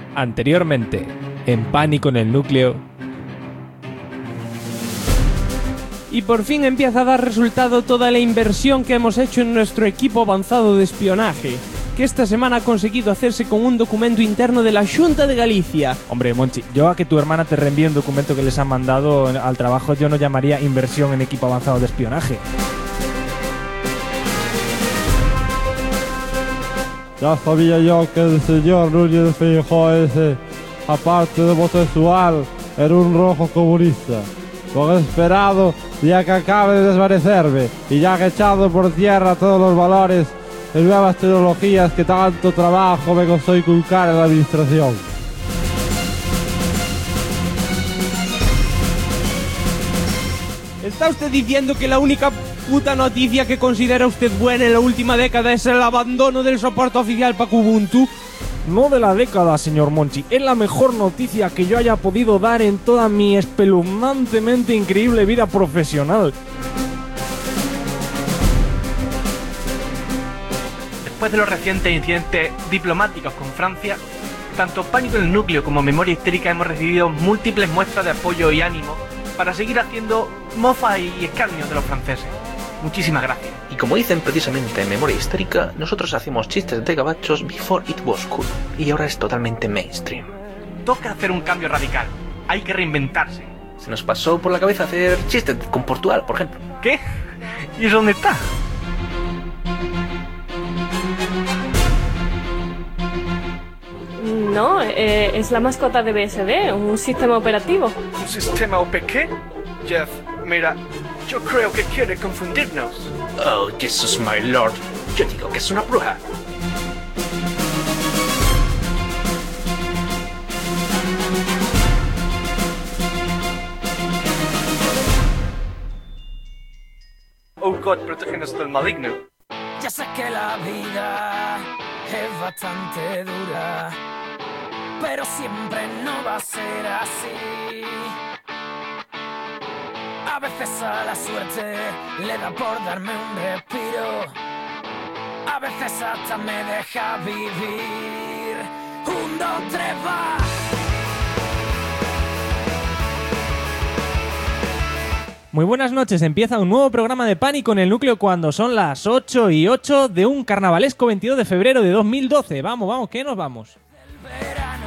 Anteriormente, en Pánico en el Núcleo. Y por fin empieza a dar resultado toda la inversión que hemos hecho en nuestro equipo avanzado de espionaje, que esta semana ha conseguido hacerse con un documento interno de la Xunta de Galicia. Hombre, Monchi, yo a que tu hermana te reenvíe un documento que les han mandado al trabajo, yo no llamaría inversión en equipo avanzado de espionaje. Ya sabía yo que el señor Núñez Feijóo ese, aparte de homosexual, era un rojo comunista. Lo he esperado ya que acabe de desvanecerme y ya que he echado por tierra todos los valores de nuevas tecnologías que tanto trabajo me costó inculcar en la administración. ¿Está usted diciendo que la única puta noticia que considera usted buena en la última década es el abandono del soporte oficial para Kubuntu? No de la década, señor Monchi. Es la mejor noticia que yo haya podido dar en toda mi espeluznantemente increíble vida profesional. Después de los recientes incidentes diplomáticos con Francia, tanto Pánico en el Núcleo como Memoria Histérica hemos recibido múltiples muestras de apoyo y ánimo para seguir haciendo mofa y escarnio de los franceses. Muchísimas gracias. Y como dicen precisamente en Memoria Histérica, nosotros hacíamos chistes de gabachos before it was cool, y ahora es totalmente mainstream. Toca hacer un cambio radical. Hay que reinventarse. Se nos pasó por la cabeza hacer chistes con Portugal, por ejemplo. ¿Qué? ¿Y eso dónde está? No, es la mascota de BSD, un sistema operativo. ¿Un sistema OPQ? Jeff, mira, yo creo que quiere confundirnos. Oh, Jesus my lord. Yo digo que es una bruja. Oh God, protégenos del maligno. Ya sé que la vida es bastante dura, pero siempre no va a ser así. A veces a la suerte le da por darme un respiro, a veces hasta me deja vivir. 1, 2, 3, va. Muy buenas noches, empieza un nuevo programa de Pánico en el Núcleo cuando son las 8:08 de un carnavalesco 22 de febrero de 2012. Vamos, ¿qué nos vamos? El verano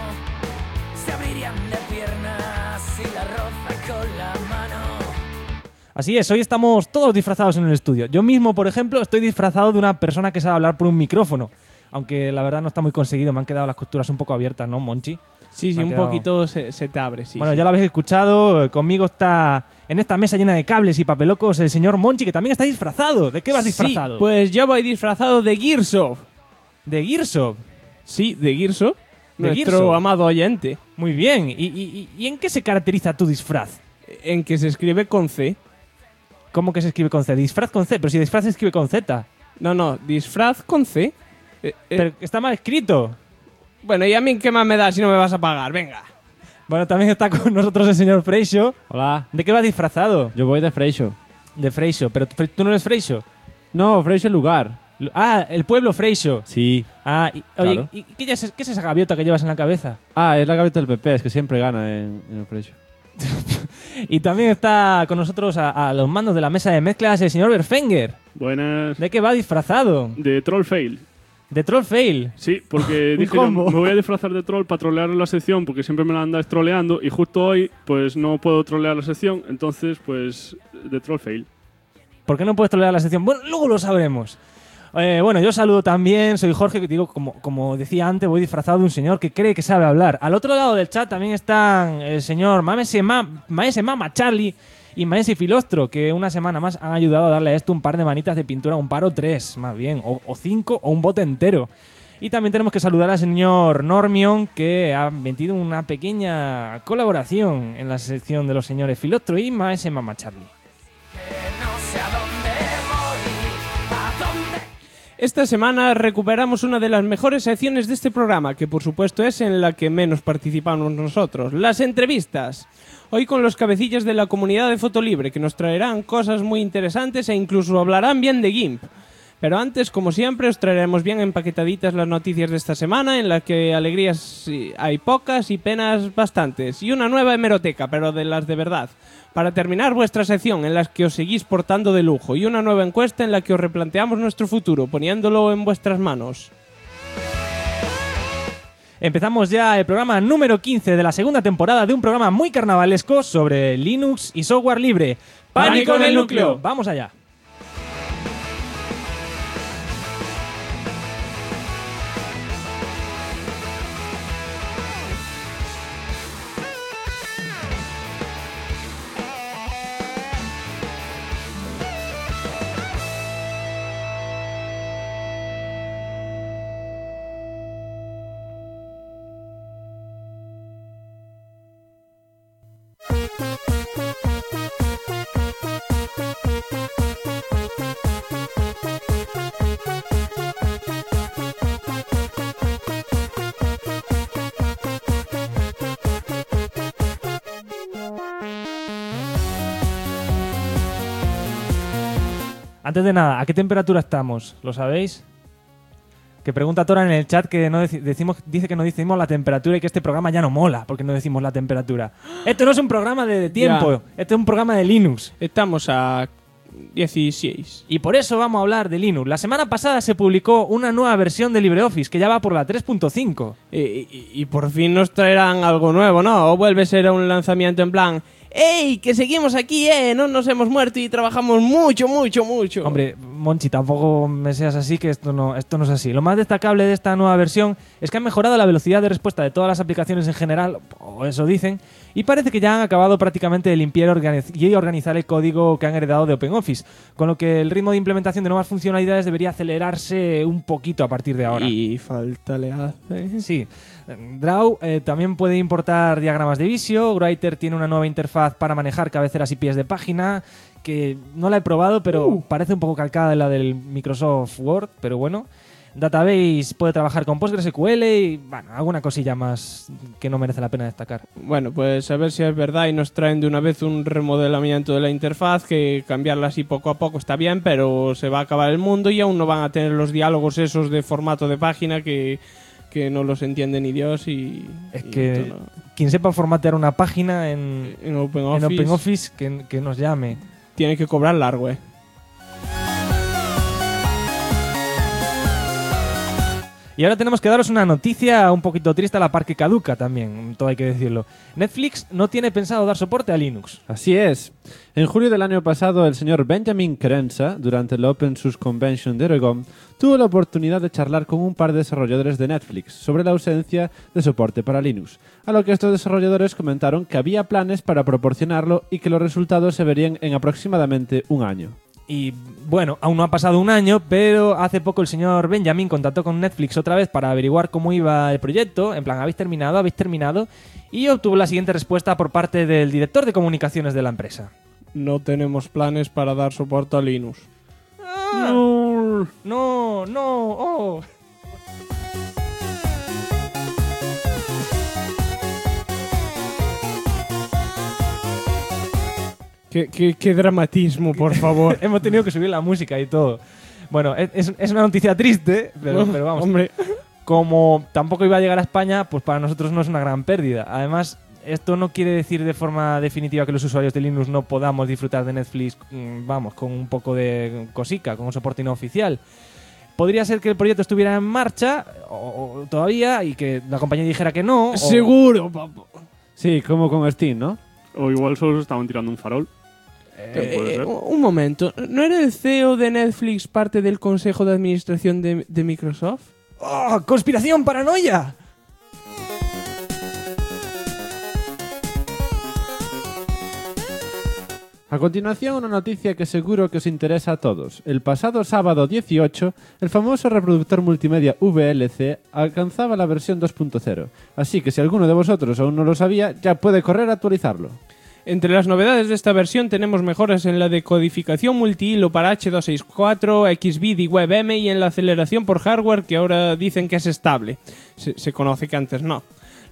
se abrirían de piernas y la roza con la mano. Así es, hoy estamos todos disfrazados en el estudio. Yo mismo, por ejemplo, estoy disfrazado de una persona que sabe hablar por un micrófono. Aunque la verdad no está muy conseguido, me han quedado las costuras un poco abiertas, ¿no, Monchi? Sí, un poquito se te abre, sí. Bueno, sí. ya lo habéis escuchado, conmigo está en esta mesa llena de cables y papelocos el señor Monchi, que también está disfrazado. ¿De qué vas disfrazado? Sí, pues yo voy disfrazado de Gearsoft. ¿De Gearsoft? Sí, de Gearsoft, ¿De nuestro Gearsoft? amado oyente. Muy bien. ¿Y en qué se caracteriza tu disfraz? En que se escribe con C. ¿Cómo que se escribe con C? Disfraz con C, pero si disfraz se escribe con Z. No, disfraz con C. Pero está mal escrito. Bueno, ¿y a mí qué más me da si no me vas a pagar? Venga. Bueno, también está con nosotros el señor Freixo. Hola, ¿De qué vas disfrazado? yo voy de Freixo. De Freixo. ¿Pero tú no eres Freixo? No, Freixo es lugar. Ah, el pueblo Freixo. Sí. Ah, oye, Claro. ¿y qué es esa gaviota que llevas en la cabeza? Ah, es la gaveta del PP, es que siempre gana en el Freixo. Y también está con nosotros a los mandos de la mesa de mezclas el señor Berfenger. Buenas. ¿De qué va disfrazado? De Troll Fail. ¿De Troll Fail? Sí, porque dije yo, combo. me voy a disfrazar de troll para trolear la sección porque siempre me la andáis troleando y justo hoy pues no puedo trolear la sección, entonces pues de Troll Fail. ¿Por qué no puedes trolear la sección? Bueno, luego lo sabremos. Bueno, yo saludo también, soy Jorge, que digo, como decía antes, voy disfrazado de un señor que cree que sabe hablar. Al otro lado del chat también están el señor Maese Mama Charlie y Maese Filostro, que una semana más han ayudado a darle a esto un par de manitas de pintura, un par o 3, más bien, o 5 o un bote entero. Y también tenemos que saludar al señor Normion, que ha metido una pequeña colaboración en la sección de los señores Filostro y Maese Mama Charlie. Esta semana recuperamos una de las mejores secciones de este programa, que por supuesto es en la que menos participamos nosotros, las entrevistas. Hoy con los cabecillas de la comunidad de Fotolibre, que nos traerán cosas muy interesantes e incluso hablarán bien de GIMP. Pero antes, como siempre, os traeremos bien empaquetaditas las noticias de esta semana, en las que alegrías hay pocas y penas bastantes. Y una nueva hemeroteca, pero de las de verdad. Para terminar vuestra sección, en la que os seguís portando de lujo. Y una nueva encuesta en la que os replanteamos nuestro futuro, poniéndolo en vuestras manos. Empezamos ya el programa número 15 de la segunda temporada de un programa muy carnavalesco sobre Linux y software libre. ¡Pánico en el núcleo! ¡Vamos allá! Antes de nada, ¿a qué temperatura estamos? ¿Lo sabéis? Que pregunta Tora en el chat que no dice que no decimos la temperatura y que este programa ya no mola porque no decimos la temperatura. Esto no es un programa de tiempo, esto es un programa de Linux. Estamos a 16. Y por eso vamos a hablar de Linux. La semana pasada se publicó una nueva versión de LibreOffice que ya va por la 3.5. Y por fin nos traerán algo nuevo, ¿no? O vuelve a ser un lanzamiento en plan... ¡Ey! Que seguimos aquí, no nos hemos muerto y trabajamos mucho. Hombre, Monchi, tampoco me seas así, que esto no es así. Lo más destacable de esta nueva versión es que han mejorado la velocidad de respuesta de todas las aplicaciones en general, o eso dicen, y parece que ya han acabado prácticamente de limpiar y organizar el código que han heredado de OpenOffice, con lo que el ritmo de implementación de nuevas funcionalidades debería acelerarse un poquito a partir de ahora. Y falta le hace. Sí. Draw también puede importar diagramas de Visio. Writer tiene una nueva interfaz para manejar cabeceras y pies de página, que no la he probado, pero parece un poco calcada de la del Microsoft Word, pero bueno. Database puede trabajar con PostgreSQL y, bueno, alguna cosilla más que no merece la pena destacar. Bueno, pues a ver si es verdad y nos traen de una vez un remodelamiento de la interfaz, que cambiarla así poco a poco está bien, pero se va a acabar el mundo y aún no van a tener los diálogos esos de formato de página que no los entiende ni Dios y... Es que quien sepa formatear una página en OpenOffice que nos llame. Tiene que cobrar largo, Y ahora tenemos que daros una noticia un poquito triste a la par que caduca también, todo hay que decirlo. Netflix no tiene pensado dar soporte a Linux. Así es. En julio del año pasado, el señor Benjamin Kerensa, durante la Open Source Convention de Oregon, tuvo la oportunidad de charlar con un par de desarrolladores de Netflix sobre la ausencia de soporte para Linux, a lo que estos desarrolladores comentaron que había planes para proporcionarlo y que los resultados se verían en aproximadamente un año. Y bueno, aún no ha pasado un año, pero hace poco el señor Benjamin contactó con Netflix otra vez para averiguar cómo iba el proyecto, en plan, ¿habéis terminado? Y obtuvo la siguiente respuesta por parte del director de comunicaciones de la empresa. No tenemos planes para dar soporte a Linux. No. Qué dramatismo, por favor. Hemos tenido que subir la música y todo. Bueno, es una noticia triste, pero vamos. Hombre. Como tampoco iba a llegar a España, pues para nosotros no es una gran pérdida. Además, esto no quiere decir de forma definitiva que los usuarios de Linux no podamos disfrutar de Netflix, con un poco de cosica, con un soporte no oficial. Podría ser que el proyecto estuviera en marcha o todavía y que la compañía dijera que no. Seguro, papá. Sí, como con Steam, ¿no? O igual solo se estaban tirando un farol. Un momento, ¿no era el CEO de Netflix parte del consejo de administración de Microsoft? ¡Oh, conspiración, paranoia! A continuación, una noticia que seguro que os interesa a todos. El pasado sábado 18, el famoso reproductor multimedia VLC alcanzaba la versión 2.0, así que si alguno de vosotros aún no lo sabía, ya puede correr a actualizarlo. Entre las novedades de esta versión tenemos mejoras en la decodificación multihilo para H264, XVID y WebM y en la aceleración por hardware, que ahora dicen que es estable. Se conoce que antes no.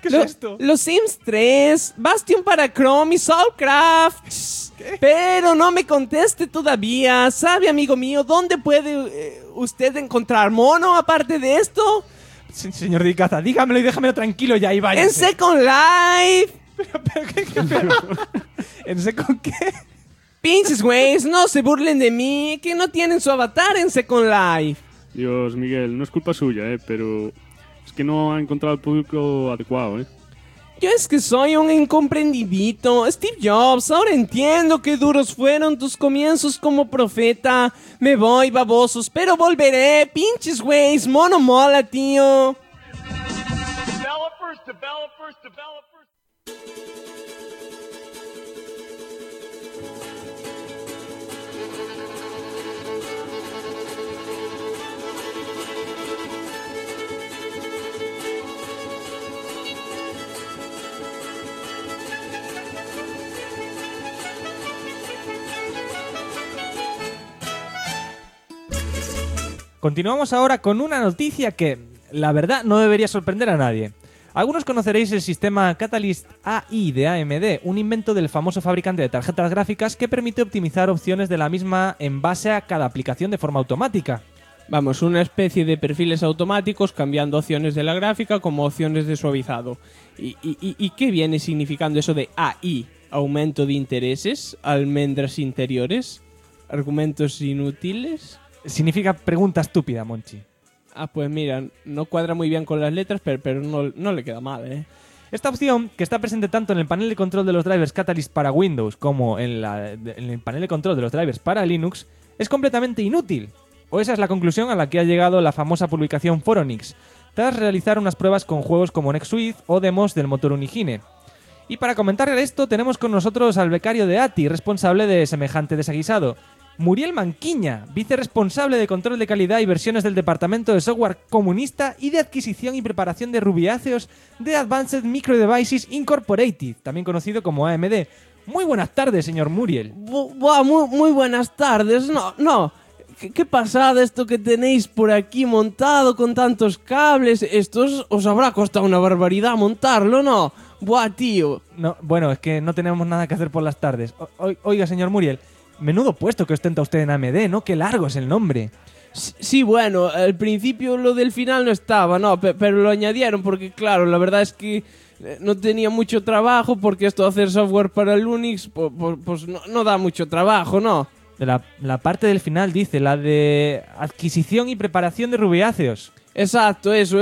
¿Qué es esto? Los Sims 3, Bastion para Chrome y Soulcraft. Pero no me conteste todavía. ¿Sabe, amigo mío, dónde puede usted encontrar mono aparte de esto? Señor Dicaza, dígamelo y déjamelo tranquilo ya y vaya. En Second Life. ¿En Second qué? Pinches güeyes, no se burlen de mí, que no tienen su avatar en Second Life. Dios, Miguel, no es culpa suya, pero es que no ha encontrado el público adecuado, Yo es que soy un incomprendidito. Steve Jobs, ahora entiendo qué duros fueron tus comienzos como profeta. Me voy, babosos, pero volveré. Pinches güeyes, mono mola, tío. Developers. Continuamos ahora con una noticia que, la verdad, no debería sorprender a nadie. Algunos conoceréis el sistema Catalyst AI de AMD, un invento del famoso fabricante de tarjetas gráficas que permite optimizar opciones de la misma en base a cada aplicación de forma automática. Vamos, una especie de perfiles automáticos cambiando opciones de la gráfica como opciones de suavizado. ¿Y qué viene significando eso de AI? ¿Aumento de intereses? ¿Almendras interiores? ¿Argumentos inútiles? Significa pregunta estúpida, Monchi. Ah, pues mira, no cuadra muy bien con las letras, pero no le queda mal, Esta opción, que está presente tanto en el panel de control de los drivers Catalyst para Windows como en el panel de control de los drivers para Linux, es completamente inútil. O esa es la conclusión a la que ha llegado la famosa publicación Phoronix, tras realizar unas pruebas con juegos como NextSuite o demos del motor Unigine. Y para comentar esto tenemos con nosotros al becario de ATI, responsable de semejante desaguisado, Muriel Manquiña, vicerresponsable de control de calidad y versiones del Departamento de Software Comunista y de Adquisición y Preparación de rubiáceos de Advanced Micro Devices Incorporated, también conocido como AMD. Muy buenas tardes, señor Muriel. Muy buenas tardes. No. ¿Qué pasada esto que tenéis por aquí montado con tantos cables? Esto os habrá costado una barbaridad montarlo, ¿no? Buah, tío. No, bueno, es que no tenemos nada que hacer por las tardes. Oiga, señor Muriel, menudo puesto que ostenta usted en AMD, ¿no? Qué largo es el nombre. Sí, bueno, al principio lo del final no estaba, ¿no? Pero lo añadieron porque, claro, la verdad es que no tenía mucho trabajo porque esto de hacer software para Linux, pues no da mucho trabajo, ¿no? De la parte del final dice, la de adquisición y preparación de rubiáceos. Exacto, eso.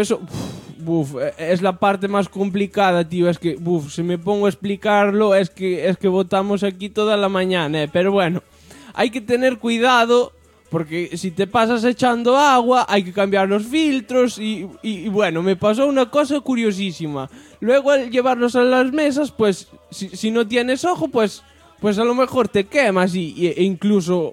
Es la parte más complicada, tío. Es que, si me pongo a explicarlo, es que votamos aquí toda la mañana, Pero bueno, hay que tener cuidado, porque si te pasas echando agua, hay que cambiar los filtros y bueno, me pasó una cosa curiosísima. Luego al llevarlos a las mesas, pues, si no tienes ojo, pues a lo mejor te quemas e incluso,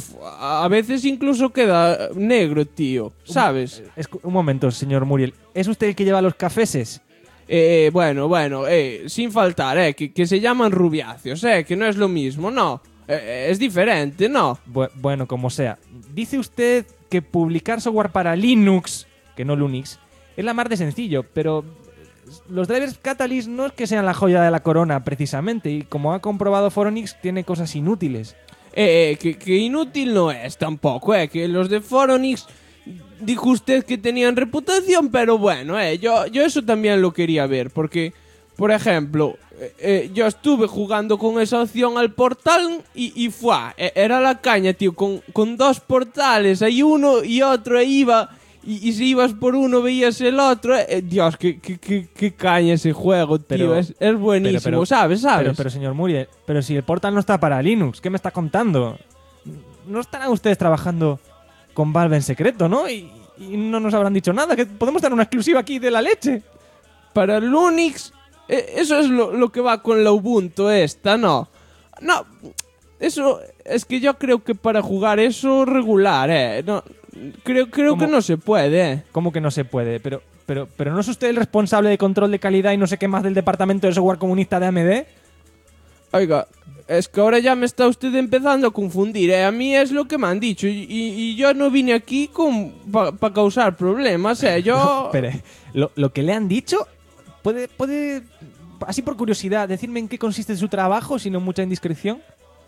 a veces incluso queda negro, tío, ¿sabes? Un momento, señor Muriel. ¿Es usted el que lleva los cafeses? Bueno, sin faltar, que se llaman rubiáceos, que no es lo mismo, no. Es diferente, ¿no? Bueno, como sea. Dice usted que publicar software para Linux, que no Lunix, es la mar de sencillo, pero los drivers Catalyst no es que sean la joya de la corona, precisamente, y como ha comprobado Phoronix, tiene cosas inútiles. Que inútil no es tampoco, que los de Phoronix dijo usted que tenían reputación, pero bueno, yo eso también lo quería ver, porque, por ejemplo, yo estuve jugando con esa opción al portal y era la caña, tío, con dos portales, hay uno y otro, iba. Y si ibas por uno, veías el otro. Dios, qué caña ese juego, tío. Es buenísimo, ¿sabes? Pero, señor Muriel, pero si el Portal no está para Linux, ¿qué me está contando? ¿No estarán ustedes trabajando con Valve en secreto, no? Y no nos habrán dicho nada, que podemos dar una exclusiva aquí de la leche. Para Linux, eso es lo que va con la Ubuntu esta, ¿no? No, eso es que yo creo que para jugar eso regular, no... Creo que no se puede, ¿Cómo que no se puede? Pero ¿no es usted el responsable de control de calidad y no sé qué más del Departamento de Software Comunista de AMD? Oiga, es que ahora ya me está usted empezando a confundir, A mí es lo que me han dicho y yo no vine aquí para causar problemas, yo... No, pero lo que le han dicho ¿Puede, así por curiosidad, decirme en qué consiste su trabajo, si no mucha indiscreción?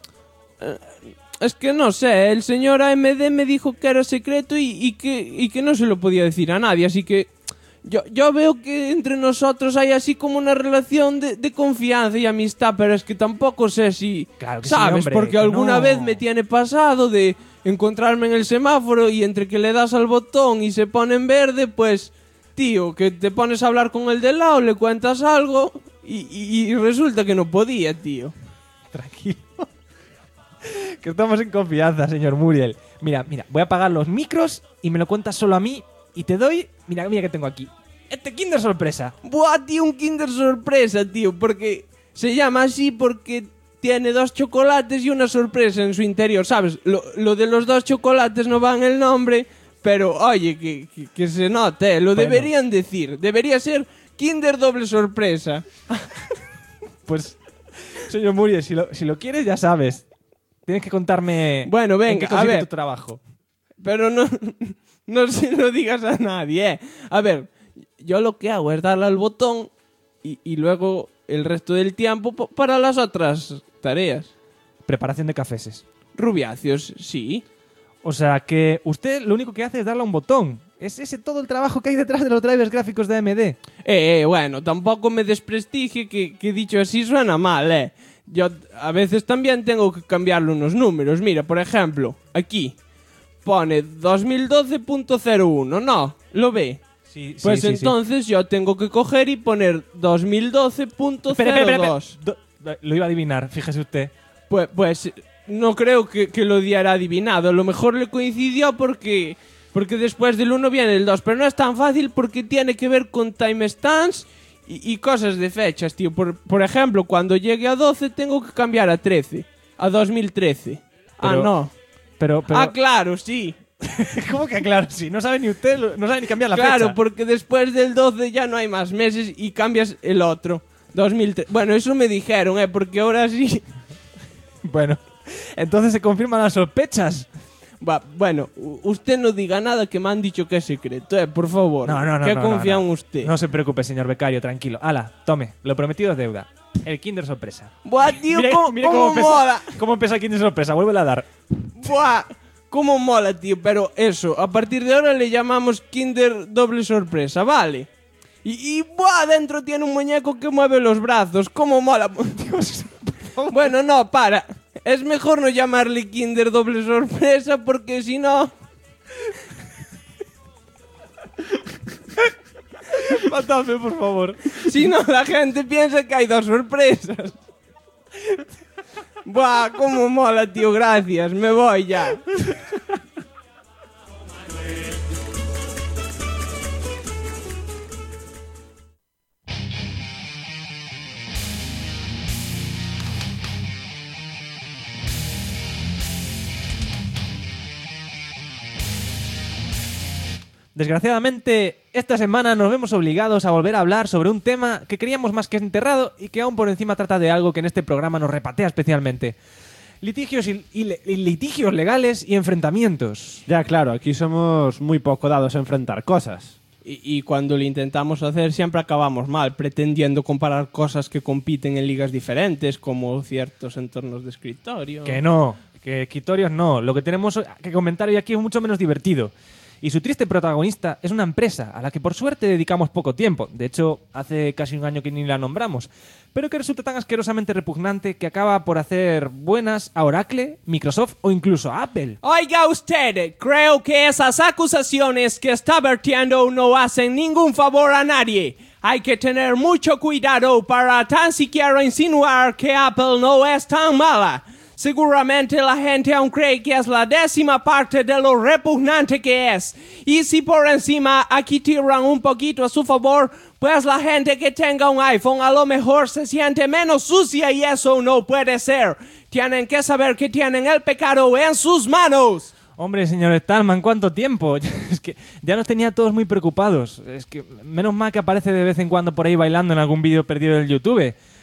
Es que no sé, el señor AMD me dijo que era secreto y que no se lo podía decir a nadie, así que yo veo que entre nosotros hay así como una relación de confianza y amistad, pero es que tampoco sé si... Claro que ¿sabes? sí, hombre, porque que alguna no. vez me tiene pasado de encontrarme en el semáforo y entre que le das al botón y se pone en verde, pues, tío, que te pones a hablar con el de lado, le cuentas algo y resulta que no podía, tío. Tranquilo. Que estamos en confianza, señor Muriel. Mira, voy a apagar los micros y me lo cuentas solo a mí y te doy... Mira que tengo aquí. Este Kinder Sorpresa. Buah, tío, un Kinder Sorpresa, tío, porque se llama así porque tiene 2 chocolates y una sorpresa en su interior, ¿sabes? Lo de los 2 chocolates no va en el nombre, pero oye, que se note, lo Bueno. deberían decir. Debería ser Kinder Doble Sorpresa. Pues, señor Muriel, si lo quieres, ya sabes. Tienes que contarme Bueno, venga, en qué a consiste ver. tu trabajo. Pero no se lo digas a nadie, ¿eh? A ver, yo lo que hago es darle al botón y luego el resto del tiempo para las otras tareas. Preparación de cafeses. Rubiáceos, sí. O sea que usted lo único que hace es darle a un botón. ¿Es ese todo el trabajo que hay detrás de los drivers gráficos de AMD? Bueno, tampoco me desprestigie que dicho así suena mal, ¿eh? Yo a veces también tengo que cambiarle unos números. Mira, por ejemplo, aquí pone 2012.01, ¿no? ¿Lo ve? Sí, Pues entonces yo tengo que coger y poner 2012.02. Espera. Lo iba a adivinar, fíjese usted. Pues no creo que lo diera adivinado. A lo mejor le coincidió porque después del 1 viene el 2. Pero no es tan fácil porque tiene que ver con timestamps y cosas de fechas, tío. Por ejemplo, cuando llegue a 12 tengo que cambiar a 13. A 2013. No. Pero... Ah, claro, sí. ¿Cómo que claro? Sí, no sabe ni usted, no sabe ni cambiar la fecha. Claro, porque después del 12 ya no hay más meses y cambias el otro. 2003. Bueno, eso me dijeron, porque ahora sí. Bueno, entonces se confirman las sospechas. Bueno, usted no diga nada que me han dicho que es secreto, por favor. No. ¿Qué confía en usted? No se preocupe, señor becario, tranquilo. Ala, tome, lo prometido es deuda. El Kinder Sorpresa. Buah, tío, Mire cómo mola. ¿Cómo empieza el Kinder Sorpresa? Vuélvela a dar. Buah, cómo mola, tío. Pero eso, a partir de ahora le llamamos Kinder Doble Sorpresa, ¿vale? Y buah, dentro tiene un muñeco que mueve los brazos. ¿Cómo mola? Dios, bueno, no, para. Es mejor no llamarle Kinder Doble Sorpresa porque si no... Matadme, por favor. Si no, la gente piensa que hay 2 sorpresas. Buah, cómo mola, tío, gracias. Me voy ya. Desgraciadamente, esta semana nos vemos obligados a volver a hablar sobre un tema que creíamos más que enterrado y que aún por encima trata de algo que en este programa nos repatea especialmente. Litigios litigios legales y enfrentamientos. Ya, claro, aquí somos muy poco dados a enfrentar cosas. Y cuando lo intentamos hacer siempre acabamos mal, pretendiendo comparar cosas que compiten en ligas diferentes, como ciertos entornos de escritorio. Que no, que escritorios no. Lo que tenemos que comentar hoy aquí es mucho menos divertido. Y su triste protagonista es una empresa a la que por suerte dedicamos poco tiempo. De hecho, hace casi un año que ni la nombramos. Pero que resulta tan asquerosamente repugnante que acaba por hacer buenas a Oracle, Microsoft o incluso a Apple. Oiga usted, creo que esas acusaciones que está vertiendo no hacen ningún favor a nadie. Hay que tener mucho cuidado para tan siquiera insinuar que Apple no es tan mala. Seguramente la gente aún cree que es la 10ª parte de lo repugnante que es. Y si por encima aquí tiran un poquito a su favor, pues la gente que tenga un iPhone a lo mejor se siente menos sucia y eso no puede ser. Tienen que saber que tienen el pecado en sus manos. Hombre, señor Stallman, ¿cuánto tiempo? Es que ya nos tenía todos muy preocupados. Es que menos mal que aparece de vez en cuando por ahí bailando en algún vídeo perdido del YouTube.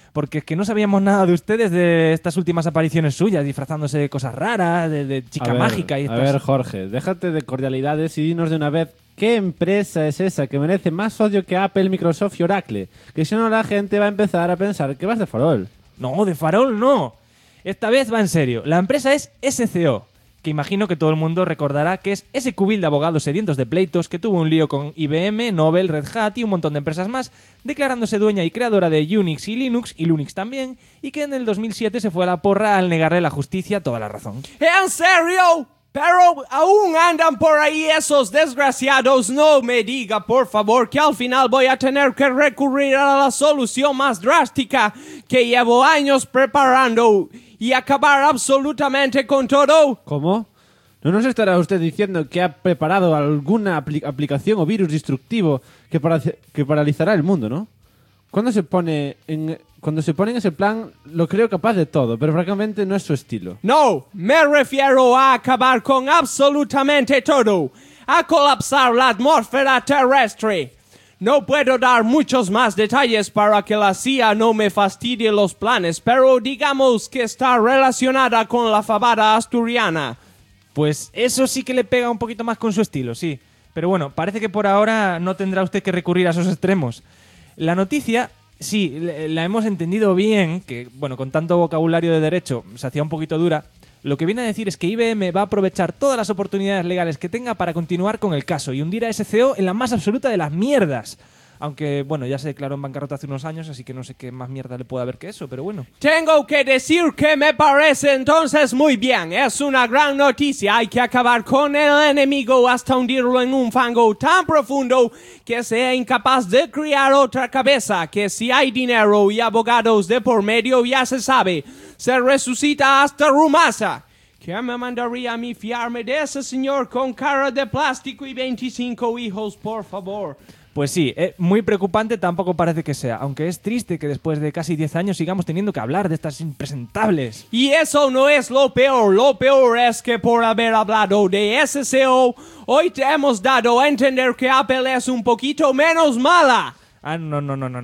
porque es que no sabíamos nada de ustedes de estas últimas apariciones suyas, disfrazándose de cosas raras, de chica mágica y A ver, Jorge, déjate de cordialidades y dinos de una vez qué empresa es esa que merece más odio que Apple, Microsoft y Oracle. Que si no la gente va a empezar a pensar que vas de farol. No, de farol no. Esta vez va en serio. La empresa es SCO, que imagino que todo el mundo recordará que es ese cubil de abogados sedientos de pleitos que tuvo un lío con IBM, Nobel, Red Hat y un montón de empresas más, declarándose dueña y creadora de Unix y Linux también, y que en el 2007 se fue a la porra al negarle a la justicia toda la razón. ¿En serio? Pero aún andan por ahí esos desgraciados. No me diga, por favor, que al final voy a tener que recurrir a la solución más drástica que llevo años preparando y acabar absolutamente con todo. ¿Cómo? ¿No nos estará usted diciendo que ha preparado alguna aplicación o virus destructivo que paralizará el mundo, no? Cuando se pone en ese plan, lo creo capaz de todo, pero francamente no es su estilo. No, me refiero a acabar con absolutamente todo, a colapsar la atmósfera terrestre. No puedo dar muchos más detalles para que la CIA no me fastidie los planes, pero digamos que está relacionada con la fabada asturiana. Pues eso sí que le pega un poquito más con su estilo, sí. Pero bueno, parece que por ahora no tendrá usted que recurrir a esos extremos. La noticia, sí, la hemos entendido bien, que bueno, con tanto vocabulario de derecho se hacía un poquito dura. Lo que viene a decir es que IBM va a aprovechar todas las oportunidades legales que tenga para continuar con el caso y hundir a SCO en la más absoluta de las mierdas. Aunque, bueno, ya se declaró en bancarrota hace unos años, así que no sé qué más mierda le puede haber que eso, pero bueno. Tengo que decir que me parece entonces muy bien. Es una gran noticia. Hay que acabar con el enemigo hasta hundirlo en un fango tan profundo que sea incapaz de criar otra cabeza. Que si hay dinero y abogados de por medio, ya se sabe, se resucita hasta Rumasa. ¿Qué me mandaría a mí fiarme de ese señor con cara de plástico y 25 hijos, por favor? Pues sí, muy preocupante tampoco parece que sea, aunque es triste que después de casi 10 años sigamos teniendo que hablar de estas impresentables. Y eso no es lo peor es que por haber hablado de SCO, hoy te hemos dado a entender que Apple es un poquito menos mala. Ah, no.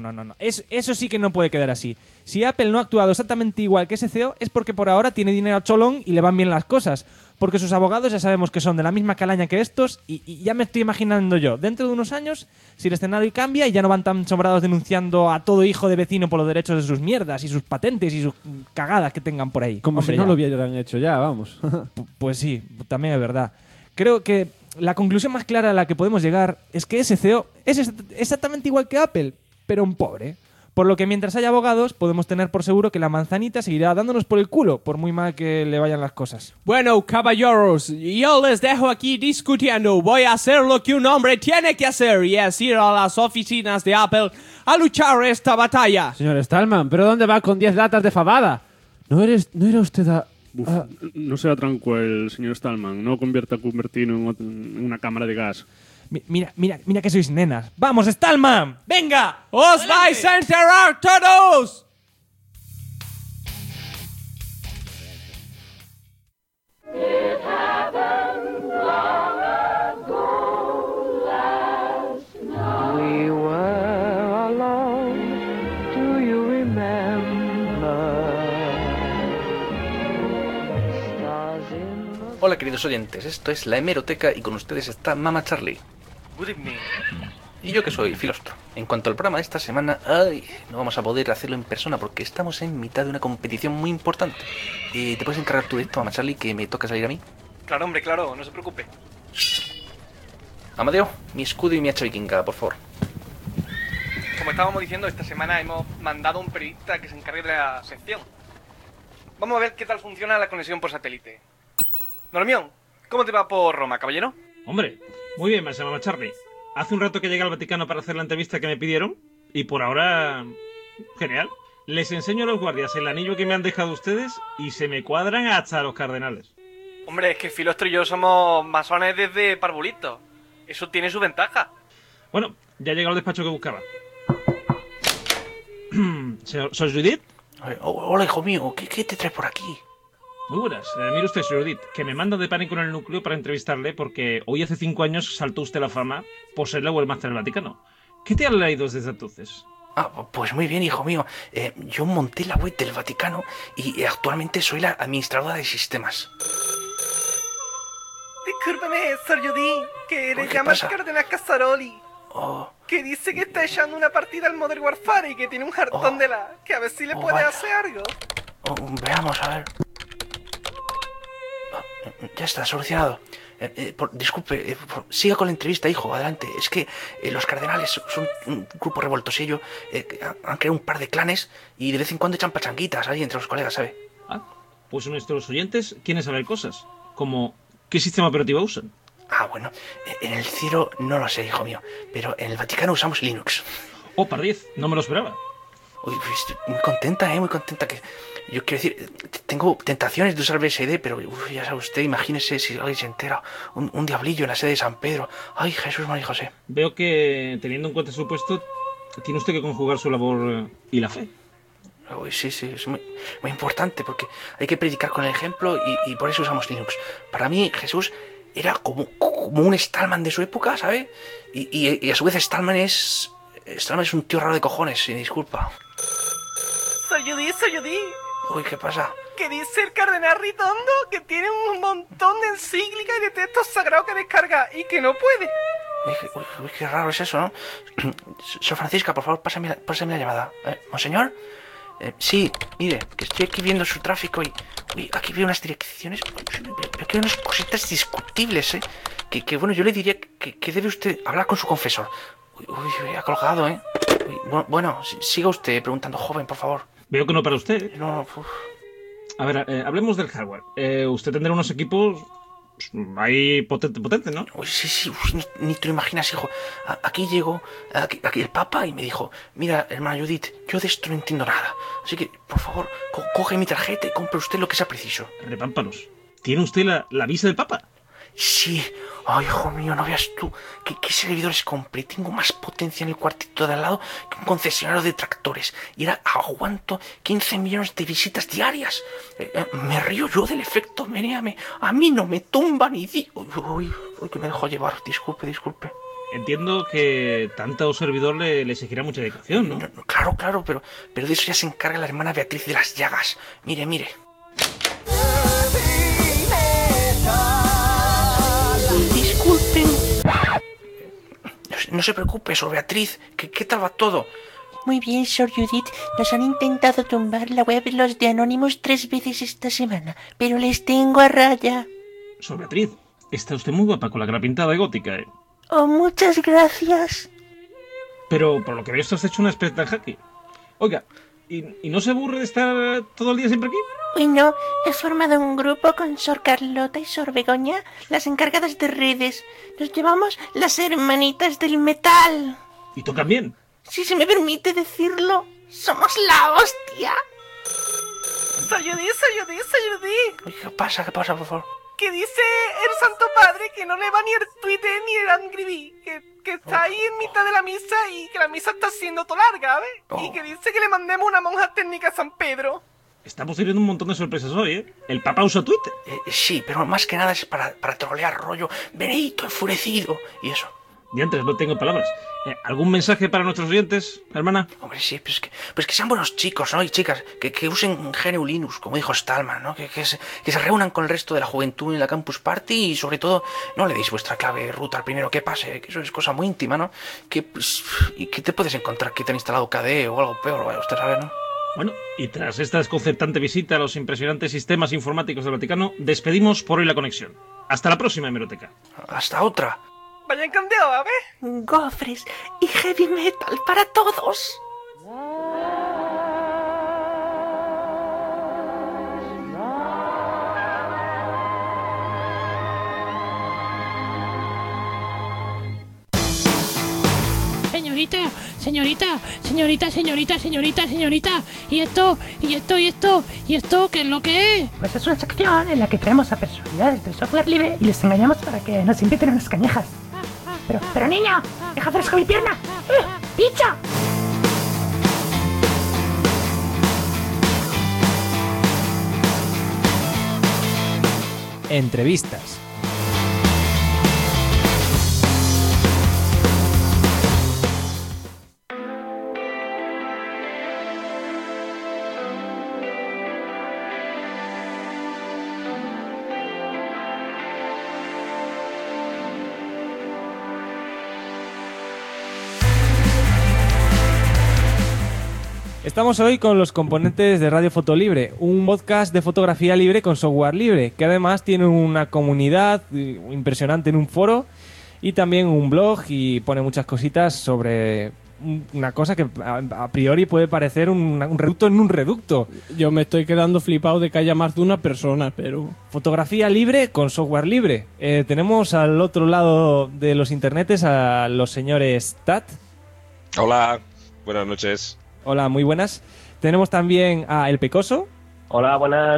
Eso sí que no puede quedar así. Si Apple no ha actuado exactamente igual que SCO es porque por ahora tiene dinero a cholón y le van bien las cosas. Porque sus abogados ya sabemos que son de la misma calaña que estos y ya me estoy imaginando yo, dentro de unos años, si el escenario cambia y ya no van tan sobrados denunciando a todo hijo de vecino por los derechos de sus mierdas y sus patentes y sus cagadas que tengan por ahí. Como Hombre, si no ya. lo hubieran hecho ya, vamos. Pues sí, también es verdad. Creo que la conclusión más clara a la que podemos llegar es que SCO es exactamente igual que Apple, pero un pobre. Por lo que mientras haya abogados, podemos tener por seguro que la manzanita seguirá dándonos por el culo, por muy mal que le vayan las cosas. Bueno, caballeros, yo les dejo aquí discutiendo. Voy a hacer lo que un hombre tiene que hacer, y es ir a las oficinas de Apple a luchar esta batalla. Señor Stallman, ¿pero dónde va con 10 latas de fabada? ¿No era usted a...? Uf, no sea tranquilo, señor Stallman. No convierta a Cupertino en una cámara de gas. Mira que sois nenas. ¡Vamos, Stallman! ¡Venga! ¡Os vais a enterar todos! We were alone, do you remember? Stars in the... Hola queridos oyentes, esto es La Hemeroteca y con ustedes está Mama Charlie. Good evening. Y yo que soy Filostro. En cuanto al programa de esta semana, no vamos a poder hacerlo en persona porque estamos en mitad de una competición muy importante. ¿Te puedes encargar tú de esto, Mama Charlie, que me toca salir a mí? Claro, hombre, claro, no se preocupe. Amadeo, mi escudo y mi hacha vikinga, por favor. Como estábamos diciendo, esta semana hemos mandado a un periodista que se encargue de la sección. Vamos a ver qué tal funciona la conexión por satélite. Normión, ¿cómo te va por Roma, caballero? Hombre, muy bien, me llama Charlie. Hace un rato que llegué al Vaticano para hacer la entrevista que me pidieron y por ahora... genial. Les enseño a los guardias el anillo que me han dejado ustedes y se me cuadran hasta los cardenales. Hombre, es que Filostro y yo somos masones desde parvulitos. Eso tiene su ventaja. Bueno, ya he llegado al despacho que buscaba. ¿Soy Judith? Hola, hijo mío, ¿qué te traes por aquí? Muy buenas. Mire usted, señor Judith, que me manda de pánico en el núcleo para entrevistarle porque hoy hace 5 años saltó usted la fama por ser la webmaster del Vaticano. ¿Qué te han leído desde entonces? Pues muy bien, hijo mío. Yo monté la web del Vaticano y actualmente soy la administradora de sistemas. Discúlpeme, Sor Judy, que le ¿Qué llama el pasa? cardenal Cazzaroli. Que dice que está echando una partida al Modern Warfare y que tiene un jartón de la... Que a ver si le puede vaya. hacer algo. Veamos, a ver. Ya está, solucionado. Disculpe, siga con la entrevista, hijo, adelante. Es que los cardenales son un grupo revoltosillo, han creado un par de clanes y de vez en cuando echan pachanguitas ahí entre los colegas, ¿sabe? Pues nuestros oyentes quieren saber cosas, como ¿qué sistema operativo usan? Bueno, en el cielo no lo sé, hijo mío, pero en el Vaticano usamos Linux. Pardiez, no me lo esperaba. Uy, estoy muy contenta, muy contenta. Que yo quiero decir, tengo tentaciones de usar BSD, pero ya sabe usted, imagínese si alguien se entera, un diablillo en la sede de San Pedro. Ay, Jesús, María y José. Veo que, teniendo en cuenta su puesto, tiene usted que conjugar su labor y la fe. Uy, sí, es muy importante, porque hay que predicar con el ejemplo y por eso usamos Linux. Para mí, Jesús era como un Stallman de su época, ¿sabe? Y a su vez Stallman es un tío raro de cojones, sin disculpa. Sor Judy. Uy, ¿qué pasa? Que dice el cardenal Ritondo que tiene un montón de encíclicas y de textos sagrados que descargar y que no puede. Uy, qué raro es eso, ¿no? Sor Francisca, por favor, pásame la llamada. ¿Monseñor? Sí, mire, que estoy aquí viendo su tráfico y... Uy, aquí veo unas direcciones... Veo que hay unas cositas discutibles, ¿eh? Que bueno, yo le diría que debe usted hablar con su confesor. Uy, ha colgado, ¿eh? Uy, bueno, siga usted preguntando, joven, por favor. Veo que no para usted. No. A ver, hablemos del hardware. Usted tendrá unos equipos ahí potentes, ¿no? Uy, sí, ni te lo imaginas, hijo. Aquí llegó aquí el Papa y me dijo: mira, hermana Judith, yo de esto no entiendo nada. Así que, por favor, coge mi tarjeta y compre usted lo que sea preciso. Repámpanos. ¿Tiene usted la visa del Papa? Sí. Ay, hijo mío, no veas tú qué servidores compré. Tengo más potencia en el cuartito de al lado que un concesionario de tractores. Y ahora aguanto 15 millones de visitas diarias. Me río yo del efecto Menéame. A mí no me tumba ni digo. Uy, que me dejo llevar. Disculpe. Entiendo que tanto servidor le exigirá mucha dedicación, ¿no? No, claro, pero de eso ya se encarga la hermana Beatriz de las Llagas. Mire. Disculpen. No se preocupe, Sor Beatriz. ¿Qué tal va todo? Muy bien, Sor Judith. Nos han intentado tumbar la web los de Anonymous 3 veces esta semana, pero les tengo a raya. Sor Beatriz, está usted muy guapa con la cara pintada de gótica, ¿eh? Oh, muchas gracias. Pero por lo que veo estás hecho una experta en hacking. Oiga, ¿y no se aburre de estar todo el día siempre aquí? Uy, no. He formado un grupo con Sor Carlota y Sor Begoña, las encargadas de redes. Nos llamamos las hermanitas del metal. ¿Y tocan bien? Si se me permite decirlo, somos la hostia. Sor Judy. ¿Qué pasa, por favor? Que dice el Santo Padre que no le va ni el Twitter ni el Angry Bee, que está ahí en mitad de la misa y que la misa está siendo toda larga, ¿ves? Y que dice que le mandemos una monja técnica a San Pedro. Estamos teniendo un montón de sorpresas hoy, ¿eh? ¿El Papa usa Twitter? Sí, pero más que nada es para trolear rollo Benedito enfurecido y eso. Diantres, no tengo palabras. ¿Algún mensaje para nuestros oyentes, hermana? Hombre, sí, pues que sean buenos chicos, ¿no? Y chicas, que usen GNU Linux, como dijo Stallman, ¿no? Que se reúnan con el resto de la juventud en la Campus Party y, sobre todo, no le deis vuestra clave root al primero que pase, que eso es cosa muy íntima, ¿no? Y que te puedes encontrar que te han instalado KDE o algo peor, vaya usted sabe, ¿no? Bueno, y tras esta desconcertante visita a los impresionantes sistemas informáticos del Vaticano, despedimos por hoy la conexión. Hasta la próxima, hemeroteca. Hasta otra. Vayan candeado, a ver. Gofres y heavy metal para todos. Señorita. ¿Y esto? ¿Qué es lo que es? Pues es una sección en la que traemos a personalidades del software libre y les engañamos para que nos inviten a unas cañejas. Pero niña, deja fresco mi pierna. ¡Picha! Entrevistas. Estamos hoy con los componentes de Radio Foto Libre, un podcast de fotografía libre con software libre, que además tiene una comunidad impresionante en un foro y también un blog y pone muchas cositas sobre una cosa que a priori puede parecer un reducto en un reducto. Yo me estoy quedando flipado de que haya más de una persona, pero... Fotografía libre con software libre. Tenemos al otro lado de los internetes a los señores Tat. Hola, buenas noches. Hola, muy buenas. Tenemos también a El Pecoso. Hola, buenas.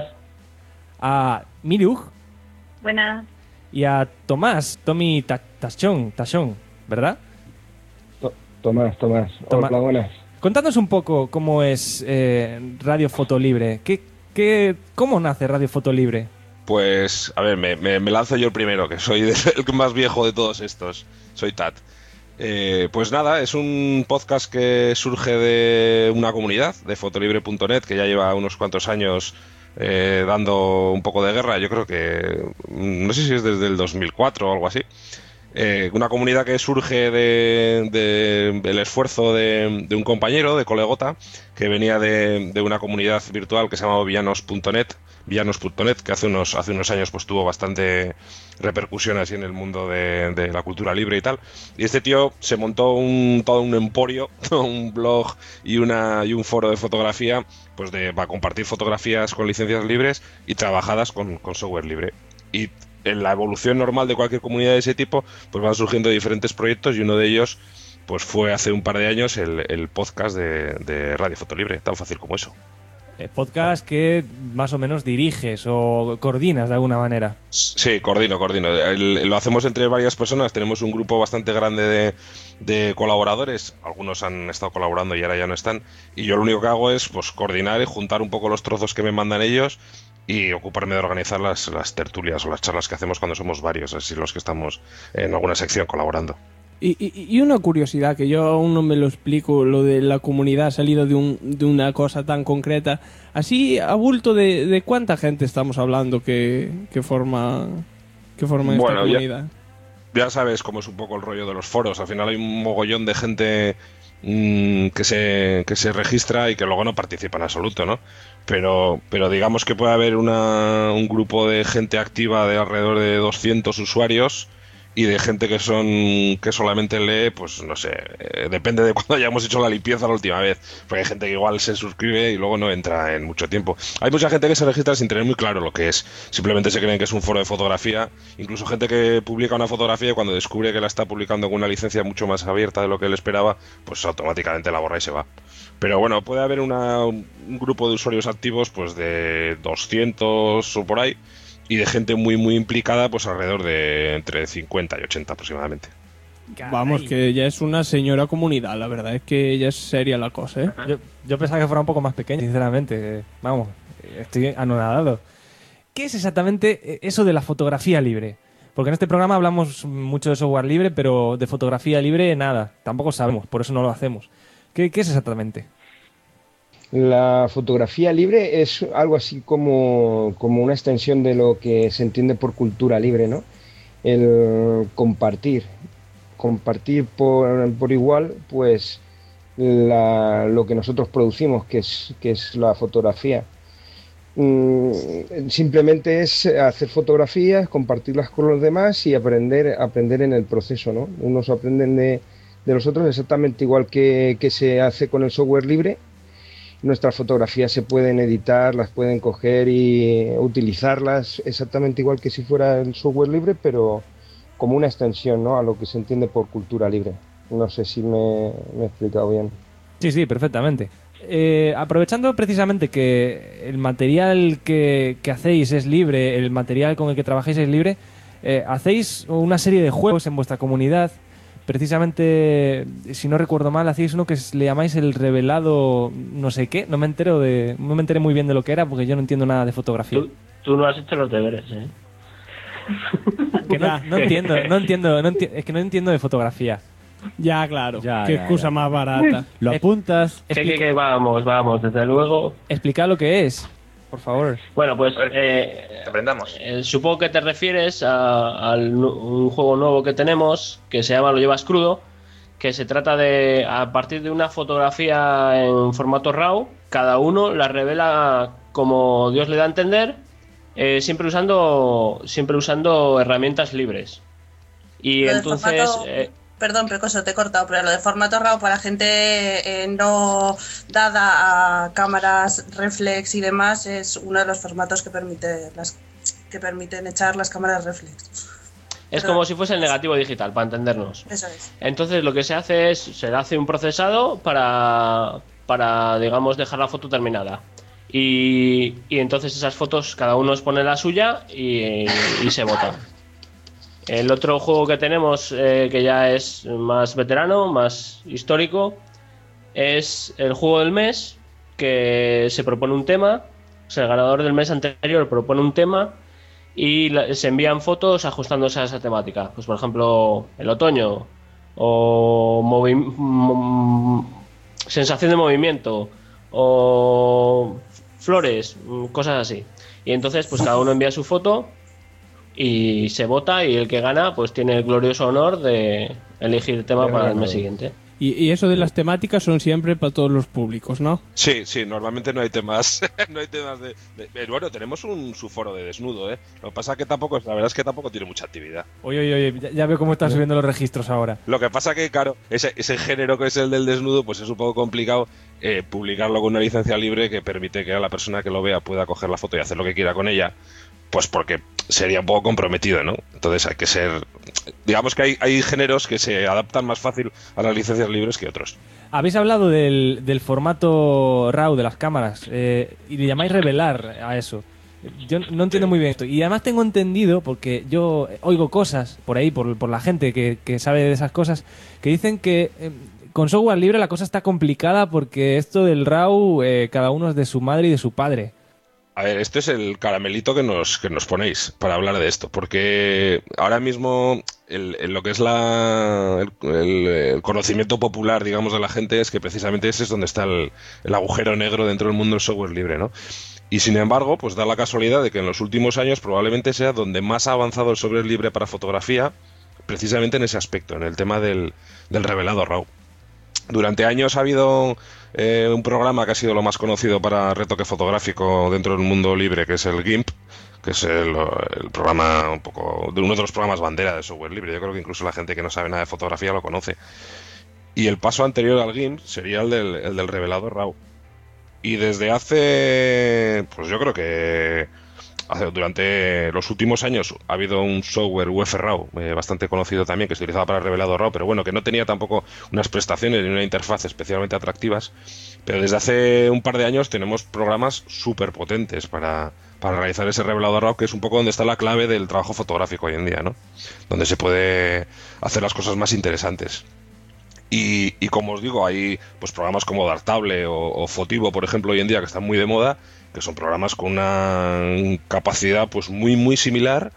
A Miruj. Buenas. Y a Tommy Tachón, ¿verdad? Tomás. Hola, buenas. Contadnos un poco cómo es Radio Foto Libre. ¿Cómo nace Radio Foto Libre? Pues, a ver, me lanzo yo el primero, que soy el más viejo de todos estos. Soy Tat. Pues nada, es un podcast que surge de una comunidad, de fotolibre.net, que ya lleva unos cuantos años dando un poco de guerra. Yo creo que, no sé si es desde el 2004 o algo así. Una comunidad que surge del esfuerzo de un compañero, de colegota, que venía de una comunidad virtual que se llamaba villanos.net, que hace unos años pues tuvo bastante repercusión así en el mundo de la cultura libre y tal. Y este tío se montó todo un emporio, un blog y un foro de fotografía, pues para compartir fotografías con licencias libres y trabajadas con software libre. Y en la evolución normal de cualquier comunidad de ese tipo, pues van surgiendo diferentes proyectos y uno de ellos pues fue hace un par de años el podcast de Radio Foto Libre, tan fácil como eso. Podcast que más o menos diriges o coordinas de alguna manera. Sí, coordino. Lo hacemos entre varias personas, tenemos un grupo bastante grande de colaboradores, algunos han estado colaborando y ahora ya no están, y yo lo único que hago es pues coordinar y juntar un poco los trozos que me mandan ellos y ocuparme de organizar las tertulias o las charlas que hacemos cuando somos varios, así los que estamos en alguna sección colaborando. Y una curiosidad que yo aún no me lo explico, lo de la comunidad ha salido de una cosa tan concreta. Así, a bulto de cuánta gente estamos hablando que forma esta comunidad. Ya sabes cómo es un poco el rollo de los foros. Al final hay un mogollón de gente que se registra y que luego no participa en absoluto, ¿no? Pero digamos que puede haber un grupo de gente activa de alrededor de 200 usuarios y de gente que solamente lee, pues no sé, depende de cuando hayamos hecho la limpieza la última vez, porque hay gente que igual se suscribe y luego no entra en mucho tiempo. Hay mucha gente que se registra sin tener muy claro lo que es, simplemente se creen que es un foro de fotografía, incluso gente que publica una fotografía y cuando descubre que la está publicando con una licencia mucho más abierta de lo que él esperaba, pues automáticamente la borra y se va. Pero bueno, puede haber un grupo de usuarios activos pues de 200 o por ahí, y de gente muy muy implicada pues alrededor de entre 50 y 80 aproximadamente. Vamos, que ya es una señora comunidad, la verdad es que ya es seria la cosa, ¿eh? Yo pensaba que fuera un poco más pequeña, sinceramente. Vamos, estoy anonadado. ¿Qué es exactamente eso de la fotografía libre? Porque en este programa hablamos mucho de software libre, pero de fotografía libre nada, tampoco sabemos, por eso no lo hacemos. ¿Qué es exactamente? La fotografía libre es algo así como una extensión de lo que se entiende por cultura libre, ¿no? El compartir por igual, pues lo que nosotros producimos, que es la fotografía. Simplemente es hacer fotografías, compartirlas con los demás y aprender en el proceso, ¿no? Unos aprenden de los otros exactamente igual que se hace con el software libre. Nuestras fotografías se pueden editar, las pueden coger y utilizarlas exactamente igual que si fuera el software libre, pero como una extensión, ¿no?, a lo que se entiende por cultura libre. No sé si me he explicado bien. Sí, perfectamente. Aprovechando precisamente que el material que hacéis es libre, el material con el que trabajáis es libre, hacéis una serie de juegos en vuestra comunidad. Precisamente, si no recuerdo mal, hacéis uno que le llamáis el revelado no sé qué. No me enteré muy bien de lo que era porque yo no entiendo nada de fotografía. Tú no has hecho los deberes, ¿eh? Que no entiendo, es que no entiendo de fotografía. Ya, claro. Qué excusa más barata. Lo apuntas. Que vamos, desde luego. Explica lo que es, por favor. Bueno, pues aprendamos. Supongo que te refieres a un juego nuevo que tenemos que se llama Lo Llevas Crudo, que se trata de, a partir de una fotografía en formato RAW, cada uno la revela como Dios le da a entender, siempre usando herramientas libres. Y Lo del entonces... formato- Perdón, Precoso, te he cortado, pero lo de formato RAW para gente no dada a cámaras reflex y demás es uno de los formatos que permiten echar las cámaras reflex. Es como si fuese el negativo digital, para entendernos. Eso es. Entonces lo que se hace es, se le hace un procesado para digamos, dejar la foto terminada. Y entonces esas fotos, cada uno expone la suya y se vota. El otro juego que tenemos, que ya es más veterano, más histórico, es el juego del mes, que se propone un tema, o sea, el ganador del mes anterior propone un tema y se envían fotos ajustándose a esa temática. Pues por ejemplo, el otoño, o sensación de movimiento, o flores, cosas así. Y entonces pues cada uno envía su foto y se vota, y el que gana pues tiene el glorioso honor de elegir tema para el mes siguiente. Y eso de las temáticas son siempre para todos los públicos, ¿no? Sí, normalmente no hay temas, no hay temas de bueno, tenemos su foro de desnudo, ¿eh? Lo que pasa es que tampoco, la verdad es que tampoco tiene mucha actividad. Oye, ya veo cómo están subiendo los registros ahora. Lo que pasa que, claro, ese género que es el del desnudo, pues es un poco complicado publicarlo con una licencia libre que permite que a la persona que lo vea pueda coger la foto y hacer lo que quiera con ella, pues porque sería un poco comprometido, ¿no? Entonces hay que ser... Digamos que hay géneros que se adaptan más fácil a las licencias libres que otros. Habéis hablado del formato RAW de las cámaras y le llamáis revelar a eso. Yo no entiendo muy bien esto. Y además tengo entendido, porque yo oigo cosas por ahí, por la gente que sabe de esas cosas, que dicen que con software libre la cosa está complicada porque esto del RAW cada uno es de su madre y de su padre. A ver, este es el caramelito que nos ponéis para hablar de esto, porque ahora mismo lo que es el conocimiento popular, digamos, de la gente es que precisamente ese es donde está el agujero negro dentro del mundo del software libre, ¿no? Y sin embargo, pues da la casualidad de que en los últimos años probablemente sea donde más ha avanzado el software libre para fotografía, precisamente en ese aspecto, en el tema del revelado RAW. Durante años ha habido un programa que ha sido lo más conocido para retoque fotográfico dentro del mundo libre, que es el GIMP, que es el programa un poco de uno de los programas bandera de software libre. Yo creo que incluso la gente que no sabe nada de fotografía lo conoce. Y el paso anterior al GIMP sería el del revelado RAW. Y desde hace, pues yo creo que durante los últimos años ha habido un software UF-RAW bastante conocido también, que se utilizaba para el revelado RAW, pero bueno, que no tenía tampoco unas prestaciones ni una interfaz especialmente atractivas. Pero desde hace un par de años tenemos programas súper potentes para realizar ese revelado RAW, que es un poco donde está la clave del trabajo fotográfico hoy en día, ¿no? Donde se puede hacer las cosas más interesantes. Y como os digo, hay pues programas como Dartable o Fotivo, por ejemplo, hoy en día, que están muy de moda, que son programas con una capacidad pues muy similar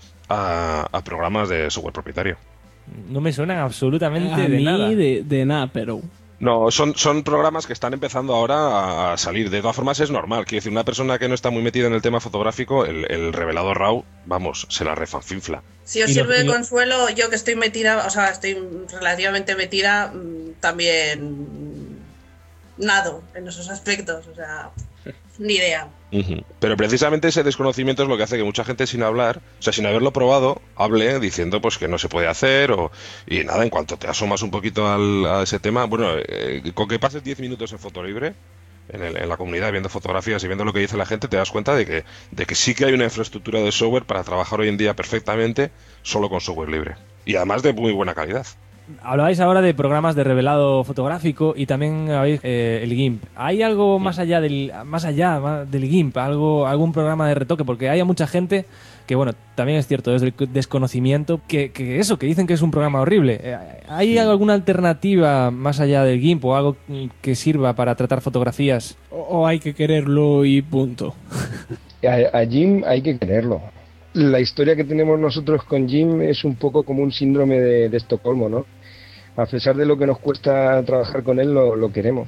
a programas de software propietario. No me suenan absolutamente A de mí nada. de nada, pero... No, son programas que están empezando ahora a salir. De todas formas es normal. Quiero decir, una persona que no está muy metida en el tema fotográfico, el revelado RAW, vamos, se la refanfinfla. Si os sirve de consuelo, yo que estoy metida, o sea, estoy relativamente metida, también nado en esos aspectos, o sea, ni idea. Pero precisamente ese desconocimiento es lo que hace que mucha gente sin hablar, o sea, sin haberlo probado, hable diciendo pues que no se puede hacer y nada, en cuanto te asomas un poquito a ese tema, bueno, con que pases 10 minutos en foto libre, en la comunidad, viendo fotografías y viendo lo que dice la gente, te das cuenta de que sí que hay una infraestructura de software para trabajar hoy en día perfectamente solo con software libre. Y además de muy buena calidad. Hablabais ahora de programas de revelado fotográfico y también habéis el GIMP. ¿Hay algo más allá del GIMP? ¿Algún programa de retoque? Porque hay mucha gente que, bueno, también es cierto, desde el desconocimiento, que dicen que es un programa horrible. ¿Hay alguna alternativa más allá del GIMP o algo que sirva para tratar fotografías? ¿O hay que quererlo y punto? A GIMP hay que quererlo. La historia que tenemos nosotros con GIMP es un poco como un síndrome de Estocolmo, ¿no? A pesar de lo que nos cuesta trabajar con él, lo queremos.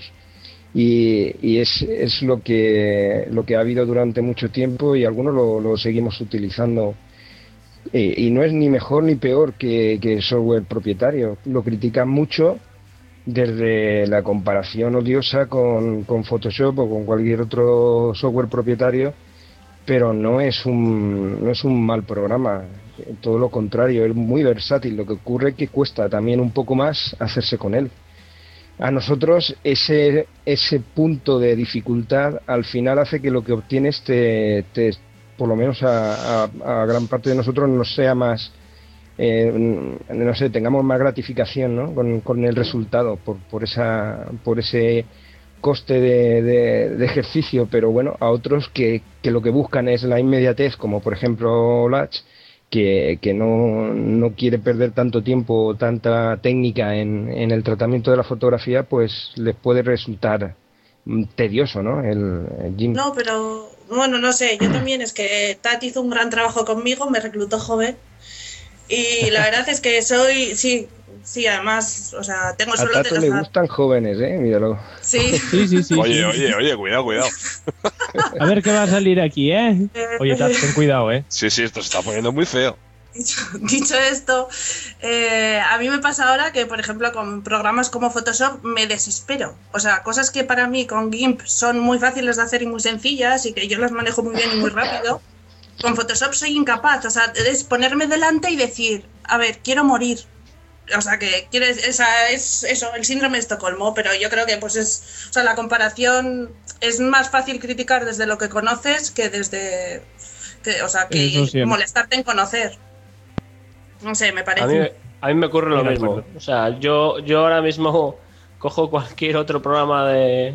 Y es lo que ha habido durante mucho tiempo y algunos lo seguimos utilizando. Y no es ni mejor ni peor que software propietario. Lo critican mucho desde la comparación odiosa con Photoshop o con cualquier otro software propietario, pero no es un mal programa, todo lo contrario, es muy versátil. Lo que ocurre es que cuesta también un poco más hacerse con él. A nosotros ese punto de dificultad al final hace que lo que obtienes por lo menos a gran parte de nosotros nos sea más, no sé, tengamos más gratificación, ¿no? con el resultado por ese coste de ejercicio. Pero bueno, a otros que lo que buscan es la inmediatez, como por ejemplo Latch, que no quiere perder tanto tiempo, tanta técnica en el tratamiento de la fotografía, pues les puede resultar tedioso, ¿no? El GIMP. No, pero bueno, no sé, yo también, es que Tati hizo un gran trabajo conmigo, me reclutó joven y la verdad es que sí, además, o sea, tengo solo... A Tato le gustan jóvenes, míralo. Sí. Sí. Oye, cuidado. A ver qué va a salir aquí, ¿eh? Oye, Tat, ten cuidado, ¿eh? Sí, esto se está poniendo muy feo. Dicho esto, a mí me pasa ahora que, por ejemplo, con programas como Photoshop me desespero. O sea, cosas que para mí con GIMP son muy fáciles de hacer y muy sencillas y que yo las manejo muy bien y muy rápido, con Photoshop soy incapaz. O sea, es ponerme delante y decir, a ver, quiero morir. O sea, que es eso, el síndrome de Estocolmo, pero yo creo que pues la comparación es más fácil criticar desde lo que conoces que desde que molestarte en conocer. No sé, me parece. A mí me ocurre lo mismo. O sea, yo ahora mismo cojo cualquier otro programa de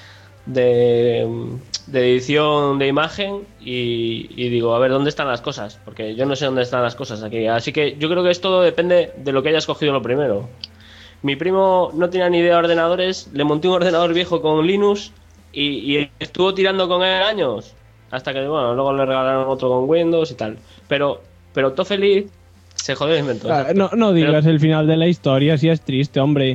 edición de imagen y digo, a ver, ¿dónde están las cosas? Porque yo no sé dónde están las cosas aquí. Así que yo creo que todo depende de lo que hayas cogido lo primero. Mi primo no tenía ni idea de ordenadores, le monté un ordenador viejo con Linux y estuvo tirando con él años. Hasta que, bueno, luego le regalaron otro con Windows y tal. Pero todo feliz se jodió el invento. No digas el final de la historia, si es triste, hombre.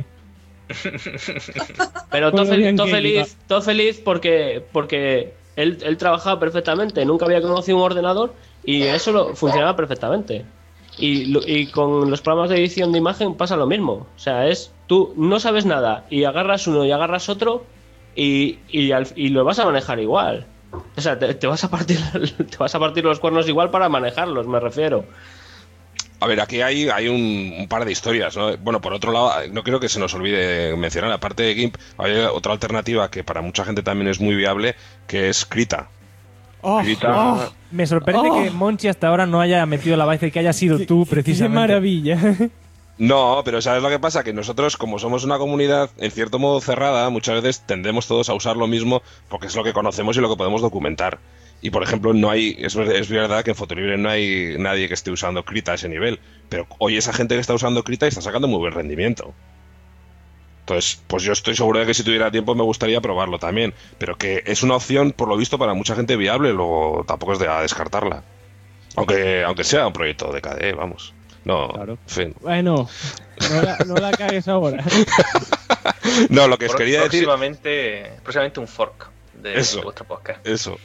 Pero todo feliz porque él trabajaba perfectamente, nunca había conocido un ordenador y eso funcionaba perfectamente. Y con los programas de edición de imagen pasa lo mismo. O sea, tú no sabes nada y agarras uno y agarras otro y lo vas a manejar igual. O sea, te vas a partir los cuernos igual para manejarlos, me refiero. A ver, aquí hay un par de historias, ¿no? Bueno, por otro lado, no creo que se nos olvide mencionar, aparte de GIMP, hay otra alternativa que para mucha gente también es muy viable, que es Krita. Krita. Me sorprende que Monchi hasta ahora no haya metido la baza y que haya sido tú, precisamente. ¡Qué maravilla! No, pero ¿sabes lo que pasa? Que nosotros, como somos una comunidad en cierto modo cerrada, muchas veces tendemos todos a usar lo mismo porque es lo que conocemos y lo que podemos documentar. Y por ejemplo, es verdad que en Fotolibre no hay nadie que esté usando Krita a ese nivel, pero hoy esa gente que está usando Krita está sacando muy buen rendimiento. Entonces, pues yo estoy seguro de que si tuviera tiempo me gustaría probarlo también, pero que es una opción, por lo visto, para mucha gente viable, luego tampoco es de descartarla. Aunque sea un proyecto de KDE, vamos. No, claro. En fin. Bueno, no la cagues ahora. No, lo que os quería decir... Próximamente un fork de vuestro podcast. Eso.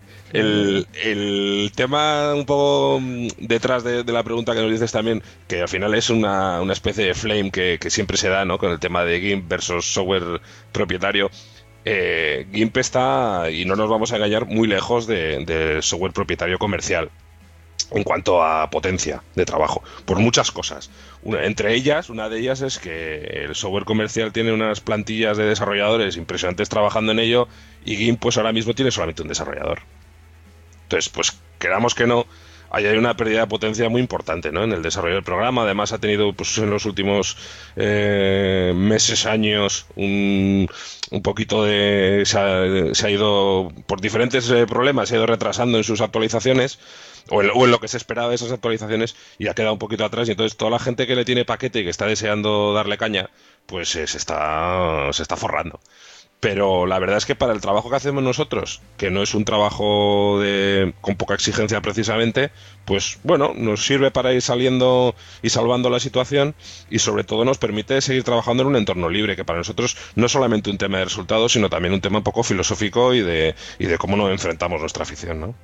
El tema un poco detrás de la pregunta que nos dices también, que al final es una especie de flame que siempre se da, ¿no? Con el tema de GIMP versus software propietario. GIMP está, y no nos vamos a engañar, muy lejos de software propietario comercial en cuanto a potencia de trabajo, por muchas cosas. Una de ellas es que el software comercial tiene unas plantillas de desarrolladores impresionantes trabajando en ello, y GIMP pues ahora mismo tiene solamente un desarrollador. Entonces, pues queramos que no, hay una pérdida de potencia muy importante, ¿no? En el desarrollo del programa. Además ha tenido pues en los últimos meses, años, un poquito se ha ido por diferentes problemas, se ha ido retrasando en sus actualizaciones o en lo que se esperaba de esas actualizaciones, y ha quedado un poquito atrás, y entonces toda la gente que le tiene paquete y que está deseando darle caña, pues se está forrando. Pero la verdad es que para el trabajo que hacemos nosotros, que no es un trabajo con poca exigencia precisamente, pues bueno, nos sirve para ir saliendo y salvando la situación, y sobre todo nos permite seguir trabajando en un entorno libre, que para nosotros no es solamente un tema de resultados, sino también un tema un poco filosófico y de cómo nos enfrentamos nuestra afición, ¿no?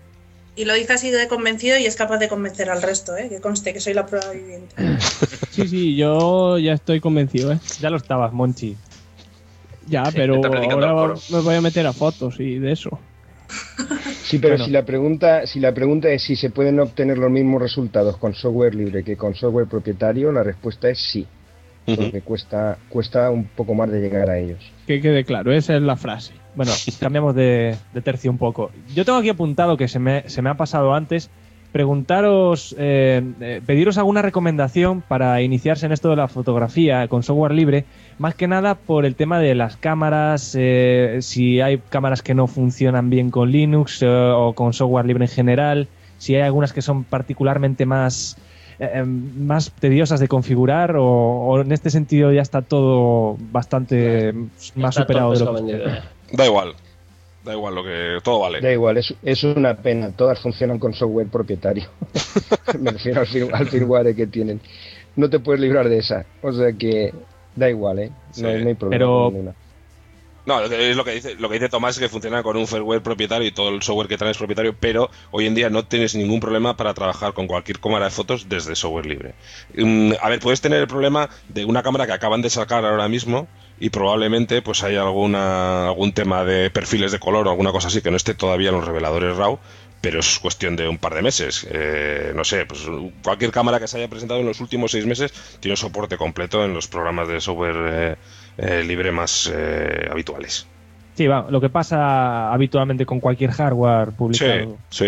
Y lo dice así de convencido y es capaz de convencer al resto, ¿eh? Que conste que soy la prueba viviente. Sí, yo ya estoy convencido, ¿eh? Ya lo estabas, Monchi. Ya, Sí, pero está predicando al ahora foro. me voy a meter a fotos y de eso. Sí, pero Bueno. si la pregunta es si se pueden obtener los mismos resultados con software libre que con software propietario, la respuesta es sí. Porque cuesta un poco más de llegar a ellos. Que quede claro, esa es la frase. Bueno, cambiamos de tercio un poco. Yo tengo aquí apuntado que se me ha pasado antes. Preguntaros, pediros alguna recomendación para iniciarse en esto de la fotografía con software libre, más que nada por el tema de las cámaras, si hay cámaras que no funcionan bien con Linux o con software libre en general, si hay algunas que son particularmente más tediosas de configurar o en este sentido ya está todo bastante más Está todo superado de lo pescado que vendido, Da igual, lo que todo vale. Da igual, es una pena. Todas funcionan con software propietario. Me refiero al firmware que tienen. No te puedes librar de esa. O sea que da igual, ¿eh? No hay problema Pero- con ninguna. No, es lo que dice Tomás, es que funciona con un firmware propietario y todo el software que trae es propietario, pero hoy en día no tienes ningún problema para trabajar con cualquier cámara de fotos desde software libre. A ver, puedes tener el problema de una cámara que acaban de sacar ahora mismo y probablemente pues haya algún tema de perfiles de color o alguna cosa así que no esté todavía en los reveladores RAW, pero es cuestión de un par de meses. No sé, pues cualquier cámara que se haya presentado en los últimos 6 meses tiene soporte completo en los programas de software libre más habituales. Sí, va, lo que pasa habitualmente con cualquier hardware publicado. Sí,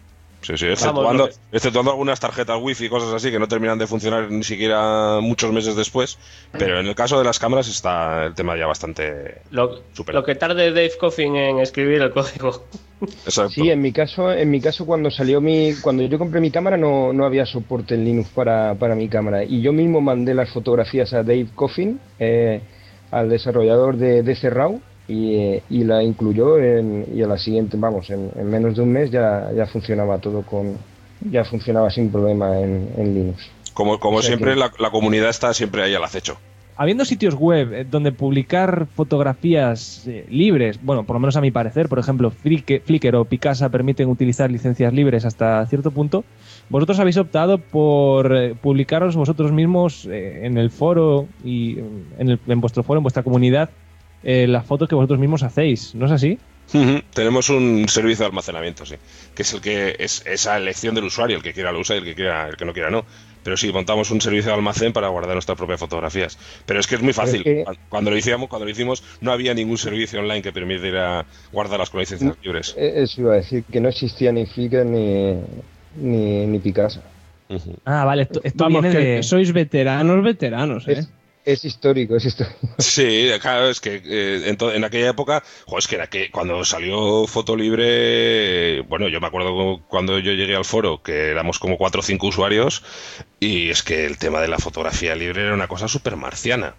exceptuando algunas tarjetas wifi y cosas así que no terminan de funcionar ni siquiera muchos meses después, pero en el caso de las cámaras está el tema ya bastante superado. Lo que tarde Dave Coffin en escribir el código. Exacto. Sí, en mi caso cuando yo compré mi cámara no había soporte en Linux para mi cámara y yo mismo mandé las fotografías a Dave Coffin, al desarrollador de DC RAW y la incluyó y a la siguiente, en menos de un mes ya funcionaba todo ya funcionaba sin problema en Linux. Como O sea siempre, que- la comunidad está siempre ahí al acecho. Habiendo sitios web donde publicar fotografías libres, bueno, por lo menos a mi parecer, por ejemplo, Flickr o Picasa permiten utilizar licencias libres hasta cierto punto, vosotros habéis optado por publicaros vosotros mismos en el foro y en vuestro foro, en vuestra comunidad, las fotos que vosotros mismos hacéis, ¿no es así? Tenemos un servicio de almacenamiento, sí, que es el que es esa elección del usuario, el que quiera lo usa y el que no quiera no. Pero sí, montamos un servicio de almacén para guardar nuestras propias fotografías. Pero es que es muy fácil. Pero es que- Cuando lo hicimos, no había ningún servicio online que permitiera guardarlas con licencias libres. Eso iba a decir, que no existía ni Flickr ni Picasa. Ah, vale, esto Vamos, viene que de... sois veteranos, ¿eh? Es histórico. Sí, claro, es que en aquella época, es que cuando salió Foto Libre, bueno, yo me acuerdo cuando yo llegué al foro, que éramos como 4 o 5 usuarios, y es que el tema de la fotografía libre era una cosa súper marciana.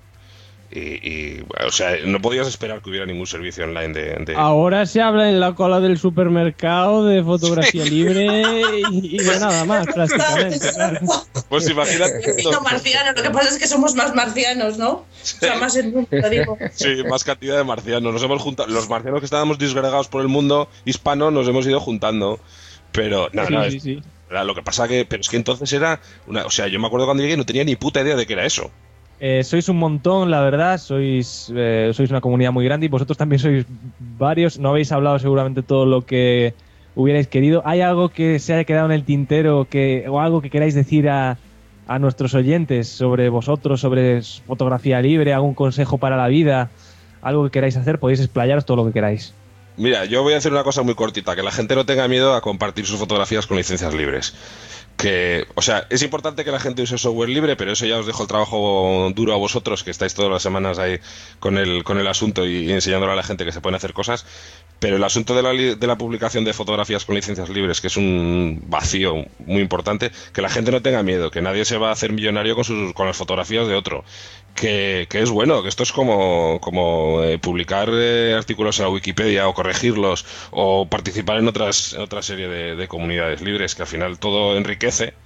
O sea, no podías esperar que hubiera ningún servicio online de... Ahora se habla en la cola del supermercado de fotografía libre y de nada más, prácticamente. Claro. Pues imagínate. No, marciano, lo que pasa es que somos más marcianos, ¿no? O sea, más en número, digo. Sí, más cantidad de marcianos. Nos hemos juntado. Los marcianos que estábamos disgregados por el mundo hispano nos hemos ido juntando. Pero, Sí. lo que pasa pero es que entonces era o sea, yo me acuerdo cuando llegué no tenía ni puta idea de qué era eso. Sois un montón, la verdad, sois una comunidad muy grande y vosotros también sois varios, no habéis hablado seguramente todo lo que hubierais querido. ¿Hay algo que se haya quedado en el tintero o algo que queráis decir a nuestros oyentes sobre vosotros, sobre fotografía libre, algún consejo para la vida, algo que queráis hacer? Podéis explayaros todo lo que queráis. Mira, yo voy a hacer una cosa muy cortita, que la gente no tenga miedo a compartir sus fotografías con licencias libres. O sea, es importante que la gente use software libre, pero eso ya os dejo el trabajo duro a vosotros, que estáis todas las semanas ahí con el asunto y enseñándole a la gente que se pueden hacer cosas. Pero el asunto de la publicación de fotografías con licencias libres, que es un vacío muy importante, que la gente no tenga miedo, que nadie se va a hacer millonario con las fotografías de otro. Que es bueno, que esto es como publicar artículos en la Wikipedia o corregirlos o participar en otra serie de comunidades libres, que al final todo enriquece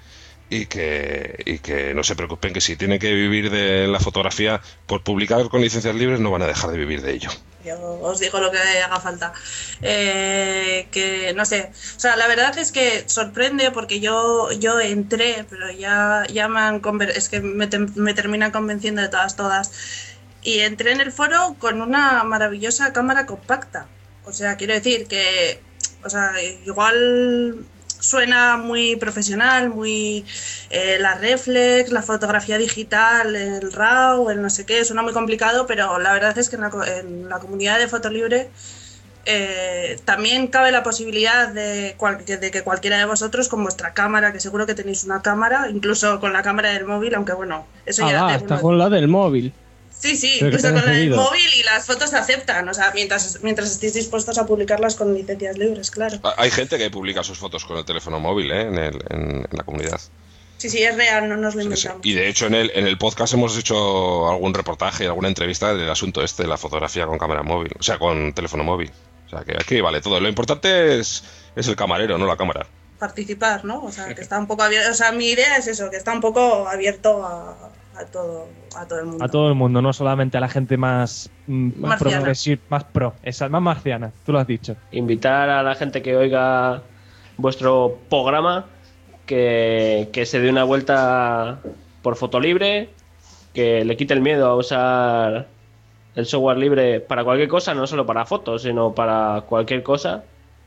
y que no se preocupen, que si tienen que vivir de la fotografía por publicar con licencias libres no van a dejar de vivir de ello. Yo os digo lo que haga falta. Que no sé, o sea, la verdad es que sorprende porque yo entré, pero ya es que me terminan convenciendo de todas. Y entré en el foro con una maravillosa cámara compacta. O sea, quiero decir que, o sea, igual suena muy profesional, muy la reflex, la fotografía digital, el RAW, el no sé qué, suena muy complicado, pero la verdad es que en la comunidad de Fotolibre también cabe la posibilidad de que cualquiera de vosotros con vuestra cámara, que seguro que tenéis una cámara, incluso con la cámara del móvil, aunque bueno, eso ya... está con la del móvil. Sí, incluso con el móvil y las fotos se aceptan, o sea, mientras estéis dispuestos a publicarlas con licencias libres, claro. Hay gente que publica sus fotos con el teléfono móvil, en la comunidad. Sí, es real, no nos lo inventamos. Y de hecho en el podcast hemos hecho algún reportaje, alguna entrevista del asunto de la fotografía con cámara móvil, o sea, con teléfono móvil. O sea, que aquí vale todo. Lo importante es el camarero, no la cámara. Participar, ¿no? O sea, que está un poco abierto, o sea, mi idea es eso, que está un poco abierto a todo el mundo. A todo el mundo, no solamente a la gente más pro, esa más marciana, tú lo has dicho. Invitar a la gente que oiga vuestro programa que se dé una vuelta por Fotolibre, que le quite el miedo a usar el software libre para cualquier cosa, no solo para fotos, sino para cualquier cosa.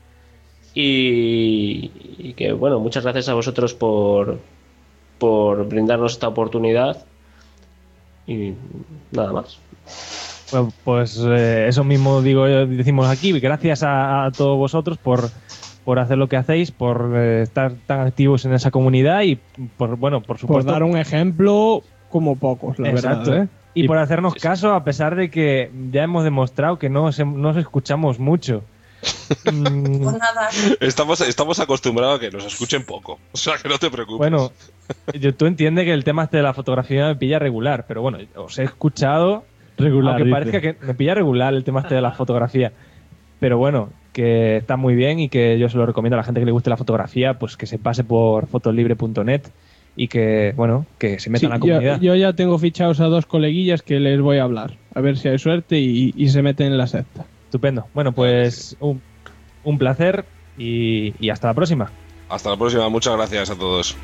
Y que, bueno, muchas gracias a vosotros por brindarnos esta oportunidad. Y nada más. Bueno, pues eso mismo decimos aquí. Gracias a todos vosotros por hacer lo que hacéis, por estar tan activos en esa comunidad y por supuesto, por dar un ejemplo como pocos, la verdad. Y por hacernos caso, a pesar de que ya hemos demostrado que no os escuchamos mucho. Pues nada. Estamos acostumbrados a que nos escuchen poco, o sea que no te preocupes. Bueno, tú entiendes que el tema de la fotografía me pilla regular, pero bueno, os he escuchado regular, aunque parezca que me pilla regular el tema de la fotografía, pero bueno, que está muy bien y que yo se lo recomiendo a la gente que le guste la fotografía, pues que se pase por fotolibre.net y que, bueno, que se meta en la comunidad. Yo ya tengo fichados a 2 coleguillas que les voy a hablar, a ver si hay suerte y se meten en la secta. Estupendo. Bueno, pues un placer y hasta la próxima. Hasta la próxima. Muchas gracias a todos.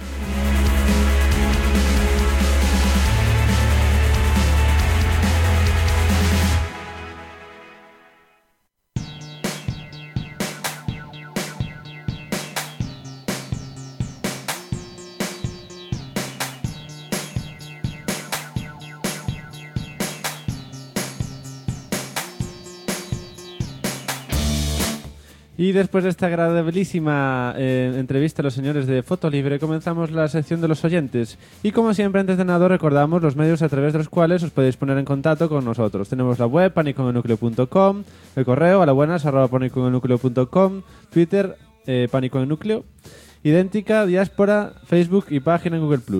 Y después de esta agradabilísima entrevista a los señores de Fotolibre, comenzamos la sección de los oyentes. Y como siempre, antes de nada, recordamos los medios a través de los cuales os podéis poner en contacto con nosotros. Tenemos la web, panicoennucleo.com, el correo, alabuenas@panicoennucleo.com, Twitter, panicoennúcleo, idéntica, diáspora, Facebook y página en Google+.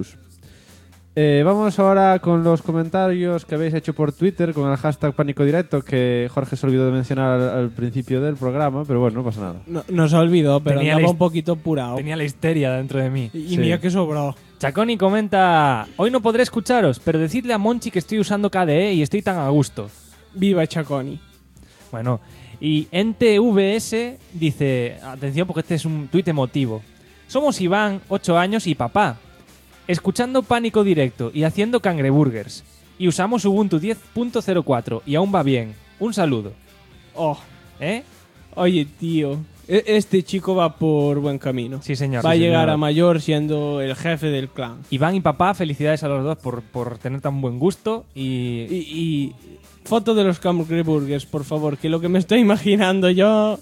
Vamos ahora con los comentarios que habéis hecho por Twitter con el hashtag Pánico Directo, que Jorge se olvidó de mencionar al principio del programa, pero bueno, no pasa nada. No se olvidó, pero andaba un poquito apurado. Tenía la histeria dentro de mí. Y mira que sobró. Chaconi comenta: hoy no podré escucharos, pero decidle a Monchi que estoy usando KDE y estoy tan a gusto. Viva Chaconi. Bueno, y NTVS dice, atención porque este es un tuit emotivo: somos Iván, 8 años y papá, escuchando Pánico Directo y haciendo cangreburgers. Y usamos Ubuntu 10.04 y aún va bien. Un saludo. Oh, oye, tío, este chico va por buen camino. Sí, señor. Va a llegar señor. a mayor siendo el jefe del clan. Iván y papá, felicidades a los dos por tener tan buen gusto y foto de los cangreburgers, por favor, que lo que me estoy imaginando yo...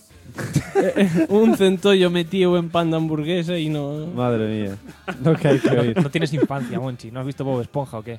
un centollo metido en pan de hamburguesa y no... Madre mía, lo que hay que oír. No tienes infancia, Monchi. ¿No has visto Bob Esponja o qué?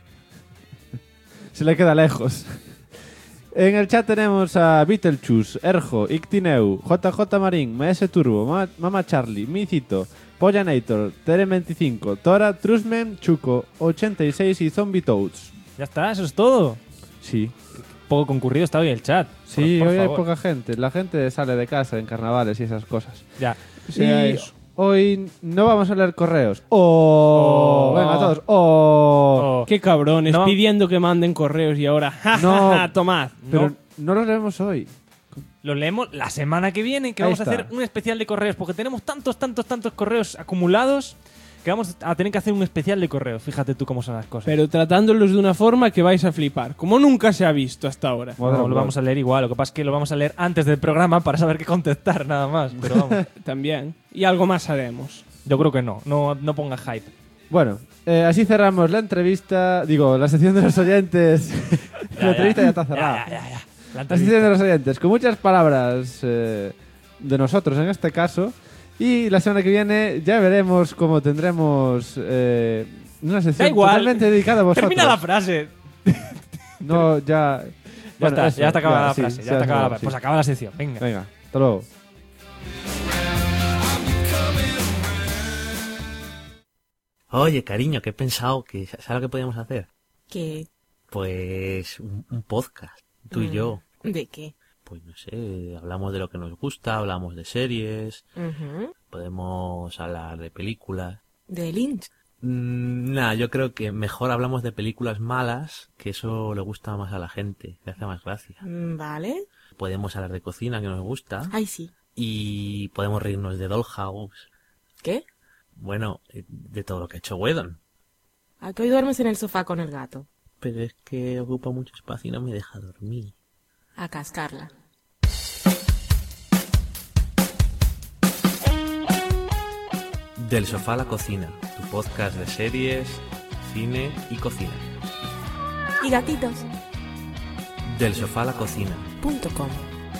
Se le queda lejos. En el chat tenemos a Beetlejuice, Erjo, Ictineu, JJ Marín, MS Turbo, Mama Charlie, Micito, Pollanator, Tere25, Tora, Trusmen, Chuco, 86 y Zombie Toads. Ya está, eso es todo. Sí. Poco concurrido está hoy el chat. Sí, por hoy hay favor. poca gente. La gente sale de casa en carnavales y esas cosas. Ya. Y hoy no vamos a leer correos. Venga, todos. Qué cabrones, No. pidiendo que manden correos y ahora, No. tomad. Pero no los leemos hoy. Lo leemos la semana que viene, que Ahí vamos a está. hacer un especial de correos, porque tenemos tantos correos acumulados que vamos a tener que hacer un especial de correos. Fíjate tú cómo son las cosas. Pero tratándolos de una forma que vais a flipar, como nunca se ha visto hasta ahora. No, lo vamos a leer igual, lo que pasa es que lo vamos a leer antes del programa para saber qué contestar, nada más. Pero vamos. También. Y algo más haremos. Yo creo que no ponga hype. Bueno, así cerramos la entrevista. Digo, la sección de los oyentes. La entrevista ya está cerrada. La La sección de los oyentes, con muchas palabras de nosotros en este caso. Y la semana que viene ya veremos cómo tendremos una sección Da igual. totalmente dedicada a vosotros. Termina la frase. No, ya. Bueno, Ya eso, está acabada la sí, frase. sí, Ya está acabada la sí. frase. Pues acaba la sección. Venga. Venga, hasta luego. Oye, cariño, que he pensado que ¿sabes lo que podíamos hacer? ¿Qué? Pues un podcast, tú y yo. ¿De qué? Pues no sé, hablamos de lo que nos gusta, hablamos de series, Ujú. podemos hablar de películas. ¿De Lynch? Nada, yo creo que mejor hablamos de películas malas, que eso le gusta más a la gente, le hace más gracia. Vale. Podemos hablar de cocina, que nos gusta. Ay, sí. Y podemos reírnos de Dollhouse. ¿Qué? Bueno, de todo lo que ha hecho Whedon. ¿A qué hoy duermes en el sofá con el gato? Pero es que ocupa mucho espacio y no me deja dormir. A cascarla. Del sofá a la cocina, tu podcast de series, cine y cocina. Y gatitos. Del sofá a la cocina. .com.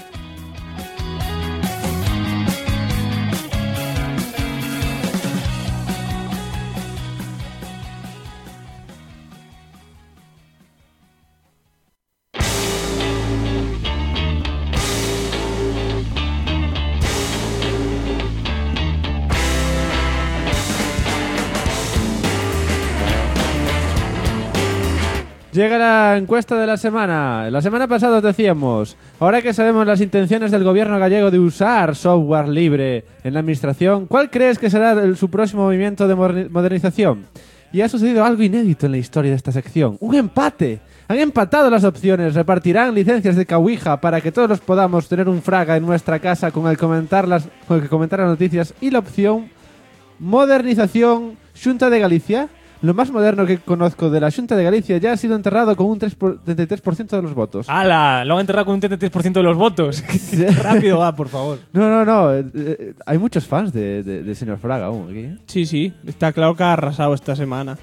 Llega la encuesta de la semana. La semana pasada os decíamos, ahora que sabemos las intenciones del gobierno gallego de usar software libre en la administración, ¿cuál crees que será su próximo movimiento de modernización? Y ha sucedido algo inédito en la historia de esta sección. ¡Un empate! Han empatado las opciones, repartirán licencias de Cauija para que todos podamos tener un fraga en nuestra casa con el que comentar las noticias, y la opción modernización Xunta de Galicia. Lo más moderno que conozco de la Xunta de Galicia ya ha sido enterrado con un 33% de los votos. ¡Hala! Lo han enterrado con un 33% de los votos. Rápido va, por favor. No. Hay muchos fans de señor Fraga aún aquí. Sí. Está claro que ha arrasado esta semana.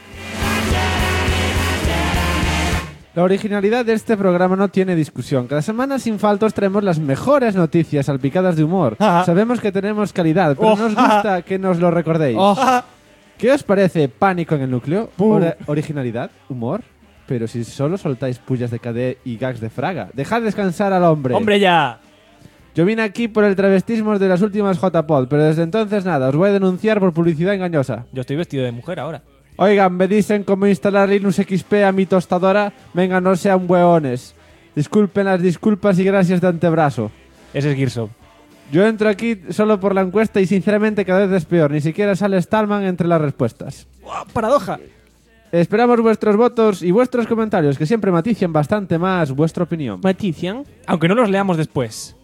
La originalidad de este programa no tiene discusión. Cada semana sin falta os traemos las mejores noticias salpicadas de humor. Sabemos que tenemos calidad, pero nos gusta que nos lo recordéis. ¿Qué os parece Pánico en el Núcleo? Originalidad, humor. Pero si solo soltáis pullas de KD y gags de Fraga, dejad descansar al hombre. ¡Hombre ya! Yo vine aquí por el travestismo de las últimas JPod, pero desde entonces nada, os voy a denunciar por publicidad engañosa. Yo estoy vestido de mujer ahora. Oigan, me dicen cómo instalar Linux XP a mi tostadora. Venga, no sean hueones. Disculpen las disculpas y gracias de antebrazo. Ese es Gearsoft. Yo entro aquí solo por la encuesta y sinceramente cada vez es peor. Ni siquiera sale Stallman entre las respuestas. ¡Paradoja! Esperamos vuestros votos y vuestros comentarios, que siempre matician bastante más vuestra opinión. ¿Matician? Aunque no los leamos después.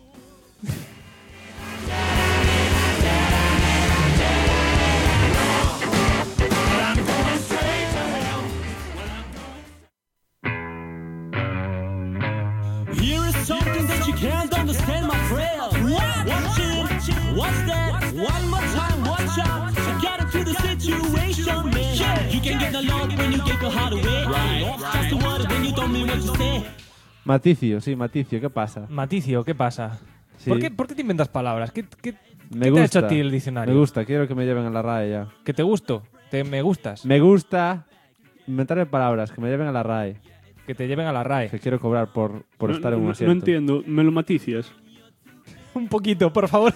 Here is something that you can't understand, my friend. What? Watch it. What's that? One more time, watch out. You got into the situation, man. You can get the love when you get your heart away. Right. Just the word when you don't mean what you say. Maticio, sí, Maticio, ¿qué pasa? Maticio, ¿qué pasa? Sí. ¿Por qué te inventas palabras? ¿Qué Me te gusta. ha hecho a ti el diccionario? Me gusta, quiero que me lleven a la RAE ya. ¿Que te gusto? ¿Me gustas? Me gusta inventarme palabras, que me lleven a la RAE. Que te lleven a la RAE. Que quiero cobrar por estar en un asiento. No entiendo, ¿me lo maticias? Un poquito, por favor.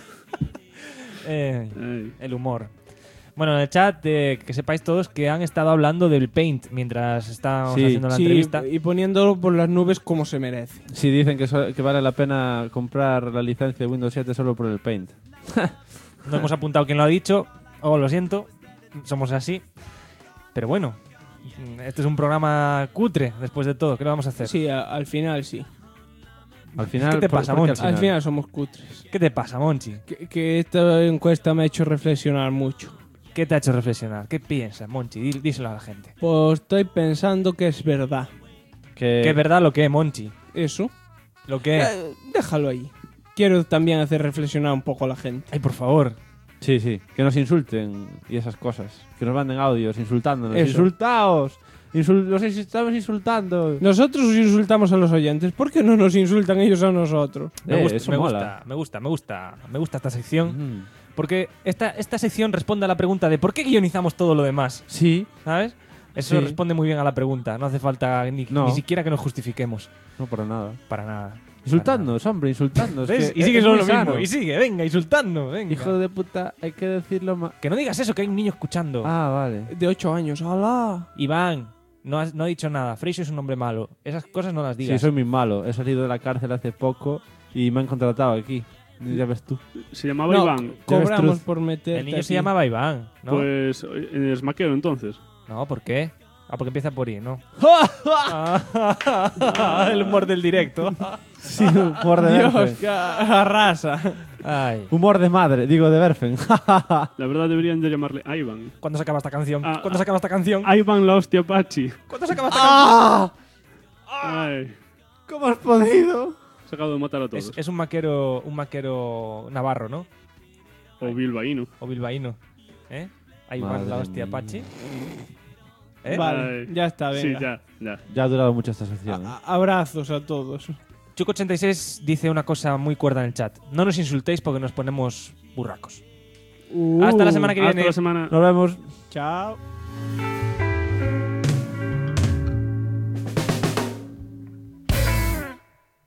El humor. Bueno, en el chat, que sepáis todos que han estado hablando del Paint mientras estábamos haciendo la entrevista. Y poniéndolo por las nubes como se merece. Sí, dicen que vale la pena comprar la licencia de Windows 7 solo por el Paint. No hemos apuntado quién lo ha dicho. Lo siento. Somos así. Pero bueno. Este es un programa cutre, después de todo. ¿Qué le vamos a hacer? Sí, al final sí. Al final, ¿Qué te pasa, Monchi? Al final somos cutres. ¿Qué te pasa, Monchi? Que esta encuesta me ha hecho reflexionar mucho. ¿Qué te ha hecho reflexionar? ¿Qué piensas, Monchi? Díselo a la gente. Pues estoy pensando que es verdad. ¿Qué es verdad lo que, Monchi? Eso. ¿Lo que? Déjalo ahí. Quiero también hacer reflexionar un poco a la gente. Ay, por favor. Sí, que nos insulten y esas cosas. Que nos manden audios insultándonos. Eso. ¡Insultaos! Los estamos insultando. Nosotros os insultamos a los oyentes. ¿Por qué no nos insultan ellos a nosotros? Me mola. gusta esta sección. Porque esta sección responde a la pregunta de ¿por qué guionizamos todo lo demás? Sí. ¿Sabes? Eso Sí. responde muy bien a la pregunta. No hace falta ni siquiera que nos justifiquemos. No, para nada. Para nada. Insultadnos, hombre, insultadnos. ¿Ves? que Y sigue es solo muy lo mismo. sano. Y sigue, venga, insultando. Venga. Hijo de puta, hay que decirlo más. Que no digas eso, que hay un niño escuchando. Ah, vale. De 8 años. ¡Hala! Iván, no ha dicho nada. Freixo es un hombre malo. Esas cosas no las digas. Sí, soy muy malo. He salido de la cárcel hace poco y me han contratado aquí. Ya ves tú. Se llamaba Iván. Cobramos por meter. El niño se llamaba Iván, ¿no? Pues es maquero entonces. No, ¿por qué? Porque empieza por I, ¿no? El humor del directo. Sí, humor de Dios, Berfen. que arrasa. Ay. Humor de madre, digo de Berfen. La verdad deberían de llamarle Ivan. ¿Cuándo se acaba esta canción? ¿Cuándo se acaba esta canción? Ivan la hostia Pachi. ¿Cuándo se acaba esta canción? Ay. ¿Cómo has podido? Se acabado de matar a todos. Es un maquero navarro, ¿no? O bilbaíno. O bilbaíno. ¿Eh? Ivan Madre la hostia mía. Pachi. ¿Eh? Vale, ya está, venga. Sí, ya. Ya ha durado mucho esta sección. Abrazos a todos. Chuco86 dice una cosa muy cuerda en el chat. No nos insultéis porque nos ponemos burracos. Hasta la semana que viene. Hasta la semana. Nos vemos. Chao.